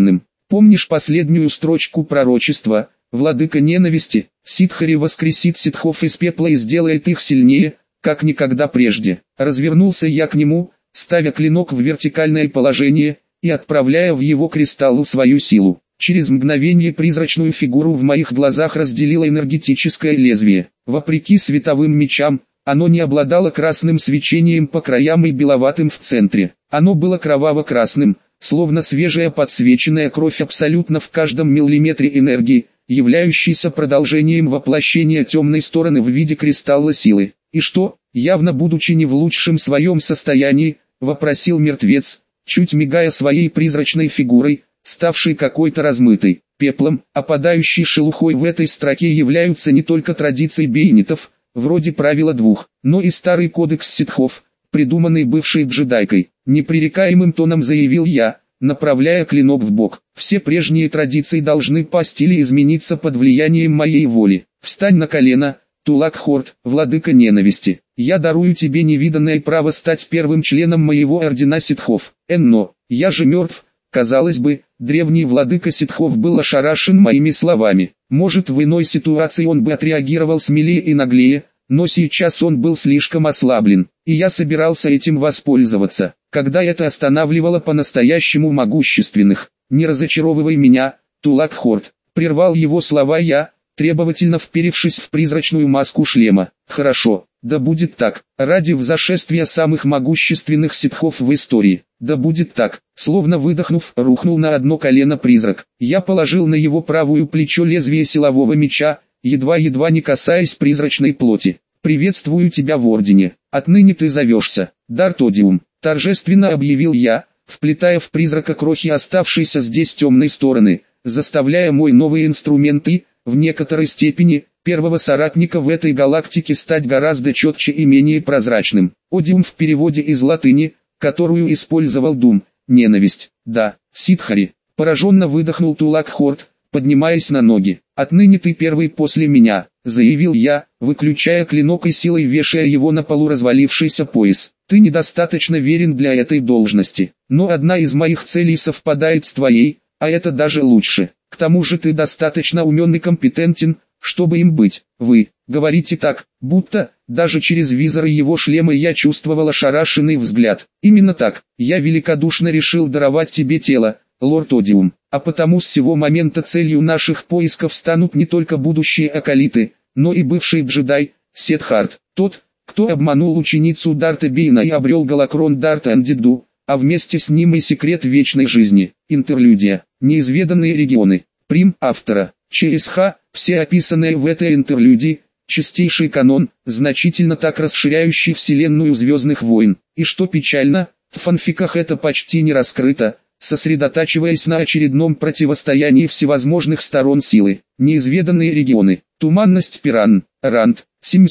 Помнишь последнюю строчку пророчества? Владыка ненависти, Сидхари воскресит ситхов из пепла и сделает их сильнее, как никогда прежде. Развернулся я к нему, ставя клинок в вертикальное положение и отправляя в его кристаллу свою силу. Через мгновение призрачную фигуру в моих глазах разделило энергетическое лезвие. Вопреки световым мечам, оно не обладало красным свечением по краям и беловатым в центре. Оно было кроваво-красным, словно свежая подсвеченная кровь абсолютно в каждом миллиметре энергии, являющейся продолжением воплощения темной стороны в виде кристалла силы. «И что, явно будучи не в лучшем своем состоянии?» — вопросил мертвец, чуть мигая своей призрачной фигурой, ставшей какой-то размытой. Пеплом, опадающей шелухой в этой строке являются не только традиции бейнитов, вроде правила двух, но и старый кодекс ситхов, придуманный бывшей джедайкой. Непререкаемым тоном заявил я, направляя клинок в бок. Все прежние традиции должны пасть или измениться под влиянием моей воли. Встань на колено, Тулак-Хорд, владыка ненависти. Я дарую тебе невиданное право стать первым членом моего ордена ситхов. Но, я же мертв. Казалось бы, древний владыка ситхов был ошарашен моими словами. Может, в иной ситуации он бы отреагировал смелее и наглее, но сейчас он был слишком ослаблен, и я собирался этим воспользоваться, когда это останавливало по-настоящему могущественных. «Не разочаровывай меня, Тулак-Хорд», — прервал его слова я, требовательно вперевшись в призрачную маску шлема. «Хорошо, да будет так, ради взошествия самых могущественных ситхов в истории, да будет так». Словно выдохнув, рухнул на одно колено призрак. Я положил на его правую плечо лезвие силового меча, едва-едва не касаясь призрачной плоти. «Приветствую тебя в Ордене, отныне ты зовешься Дарт Одиум», — торжественно объявил я, вплетая в призрака крохи оставшейся здесь темной стороны, заставляя мой новый инструмент и, в некоторой степени, первого соратника в этой галактике стать гораздо четче и менее прозрачным. Одиум в переводе из латыни, которую использовал Дум, ненависть. «Да, Сидхари», — пораженно выдохнул Тулак-Хорд, поднимаясь на ноги. «Отныне ты первый после меня», — заявил я, выключая клинок и силой вешая его на полуразвалившийся пояс. «Ты недостаточно верен для этой должности, но одна из моих целей совпадает с твоей, а это даже лучше. К тому же ты достаточно умен и компетентен, чтобы им быть. Вы говорите так, будто, даже через визоры его шлема я чувствовал ошарашенный взгляд. Именно так, я великодушно решил даровать тебе тело, лорд Одиум, а потому с сего момента целью наших поисков станут не только будущие акалиты, но и бывший джедай, Сетхард, тот, кто обманул ученицу Дарта Бейна и обрел голокрон Дарта Андиду, а вместе с ним и секрет вечной жизни. Интерлюдия. Неизведанные регионы. Прим автора. ЧСХ. Все описанные в этой интерлюдии, чистейший канон, значительно так расширяющий вселенную Звездных войн. И что печально, в фанфиках это почти не раскрыто, сосредотачиваясь на очередном противостоянии всевозможных сторон силы. Неизведанные регионы. Туманность Пиран. Ранд.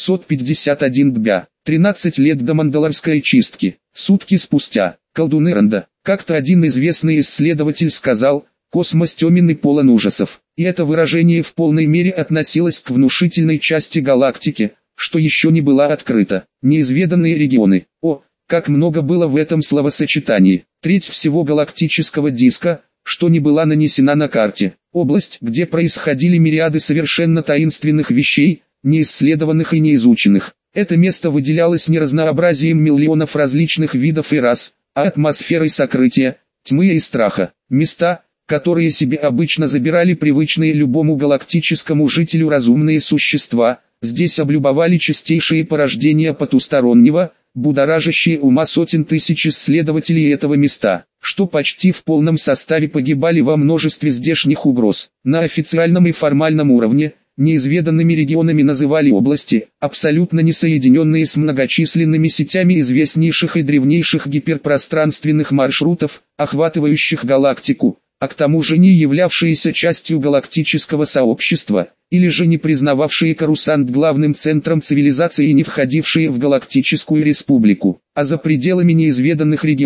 751 дбя. 13 лет до Мандалорской чистки. Сутки спустя. Колдуны Ранда. Как-то один известный исследователь сказал: «Космос темен и полон ужасов». И это выражение в полной мере относилось к внушительной части галактики, что еще не была открыта. Неизведанные регионы. О, как много было в этом словосочетании. Треть всего галактического диска, что не была нанесена на карте. Область, где происходили мириады совершенно таинственных вещей, неисследованных и неизученных. Это место выделялось не разнообразием миллионов различных видов и рас, а атмосферой сокрытия, тьмы и страха. Места, которые себе обычно забирали привычные любому галактическому жителю разумные существа, здесь облюбовали чистейшие порождения потустороннего, будоражащие ума сотен тысяч исследователей этого места, что почти в полном составе погибали во множестве здешних угроз. На официальном и формальном уровне неизведанными регионами называли области, абсолютно не соединенные с многочисленными сетями известнейших и древнейших гиперпространственных маршрутов, охватывающих галактику, а к тому же не являвшиеся частью галактического сообщества, или же не признававшие Корусант главным центром цивилизации и не входившие в Галактическую Республику. А за пределами неизведанных регионов,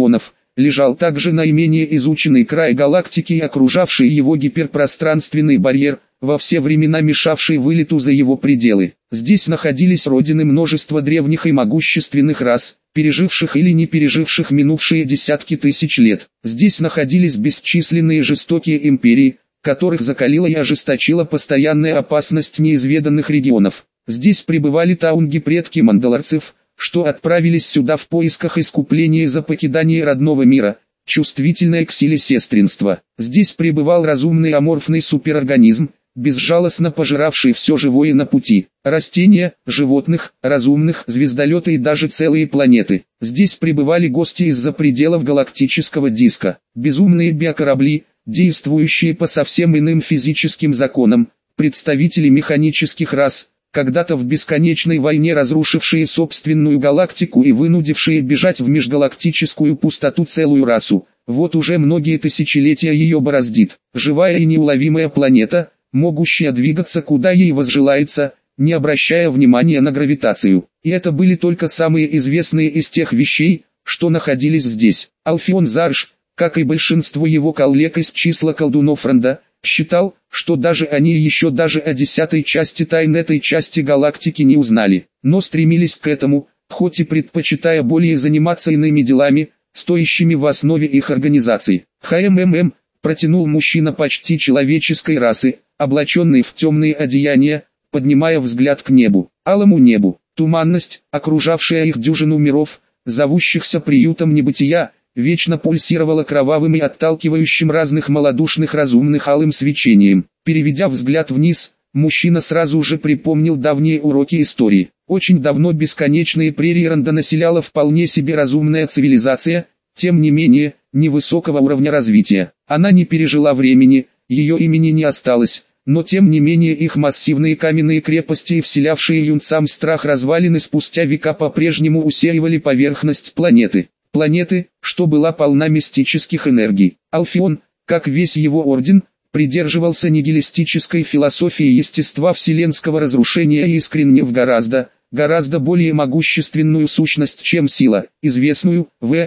лежал также наименее изученный край галактики и окружавший его гиперпространственный барьер, во все времена мешавший вылету за его пределы. Здесь находились родины множества древних и могущественных рас, переживших или не переживших минувшие десятки тысяч лет. Здесь находились бесчисленные жестокие империи, которых закалила и ожесточила постоянная опасность неизведанных регионов. Здесь пребывали таунги, предки мандалорцев, что отправились сюда в поисках искупления за покидание родного мира, чувствительное к силе сестринства. Здесь пребывал разумный аморфный суперорганизм, безжалостно пожиравший все живое на пути. Растения, животных, разумных, звездолеты и даже целые планеты. Здесь пребывали гости из-за пределов галактического диска. Безумные биокорабли, действующие по совсем иным физическим законам, представители механических рас, когда-то в бесконечной войне разрушившие собственную галактику и вынудившие бежать в межгалактическую пустоту целую расу. Вот уже многие тысячелетия ее бороздит. Живая и неуловимая планета, могущая двигаться куда ей возжелается, не обращая внимания на гравитацию. И это были только самые известные из тех вещей, что находились здесь. Алфеон Зарш, как и большинство его коллег из числа колдунов Ранда, считал, что даже они еще даже о 10-й части тайн этой части галактики не узнали, но стремились к этому, хоть и предпочитая более заниматься иными делами, стоящими в основе их организаций. ХММ, протянул мужчина почти человеческой расы, облаченный в темные одеяния, поднимая взгляд к небу, алому небу. Туманность, окружавшая их дюжину миров, зовущихся приютом небытия, вечно пульсировала кровавым и отталкивающим разных малодушных разумных алым свечением. Переведя взгляд вниз, мужчина сразу же припомнил давние уроки истории. Очень давно бесконечные прерии Ранда населяла вполне себе разумная цивилизация, тем не менее, невысокого уровня развития. Она не пережила времени, ее имени не осталось, но тем не менее их массивные каменные крепости и вселявшие юнцам страх развалины спустя века по-прежнему усеивали поверхность планеты. Планеты, что была полна мистических энергий. Алфеон, как весь его орден, придерживался нигилистической философии естества вселенского разрушения и искренне в гораздо более могущественную сущность, чем сила, известную,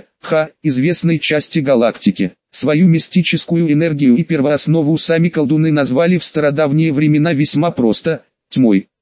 известной части галактики. Свою мистическую энергию и первооснову сами колдуны назвали в стародавние времена весьма просто – тьмой.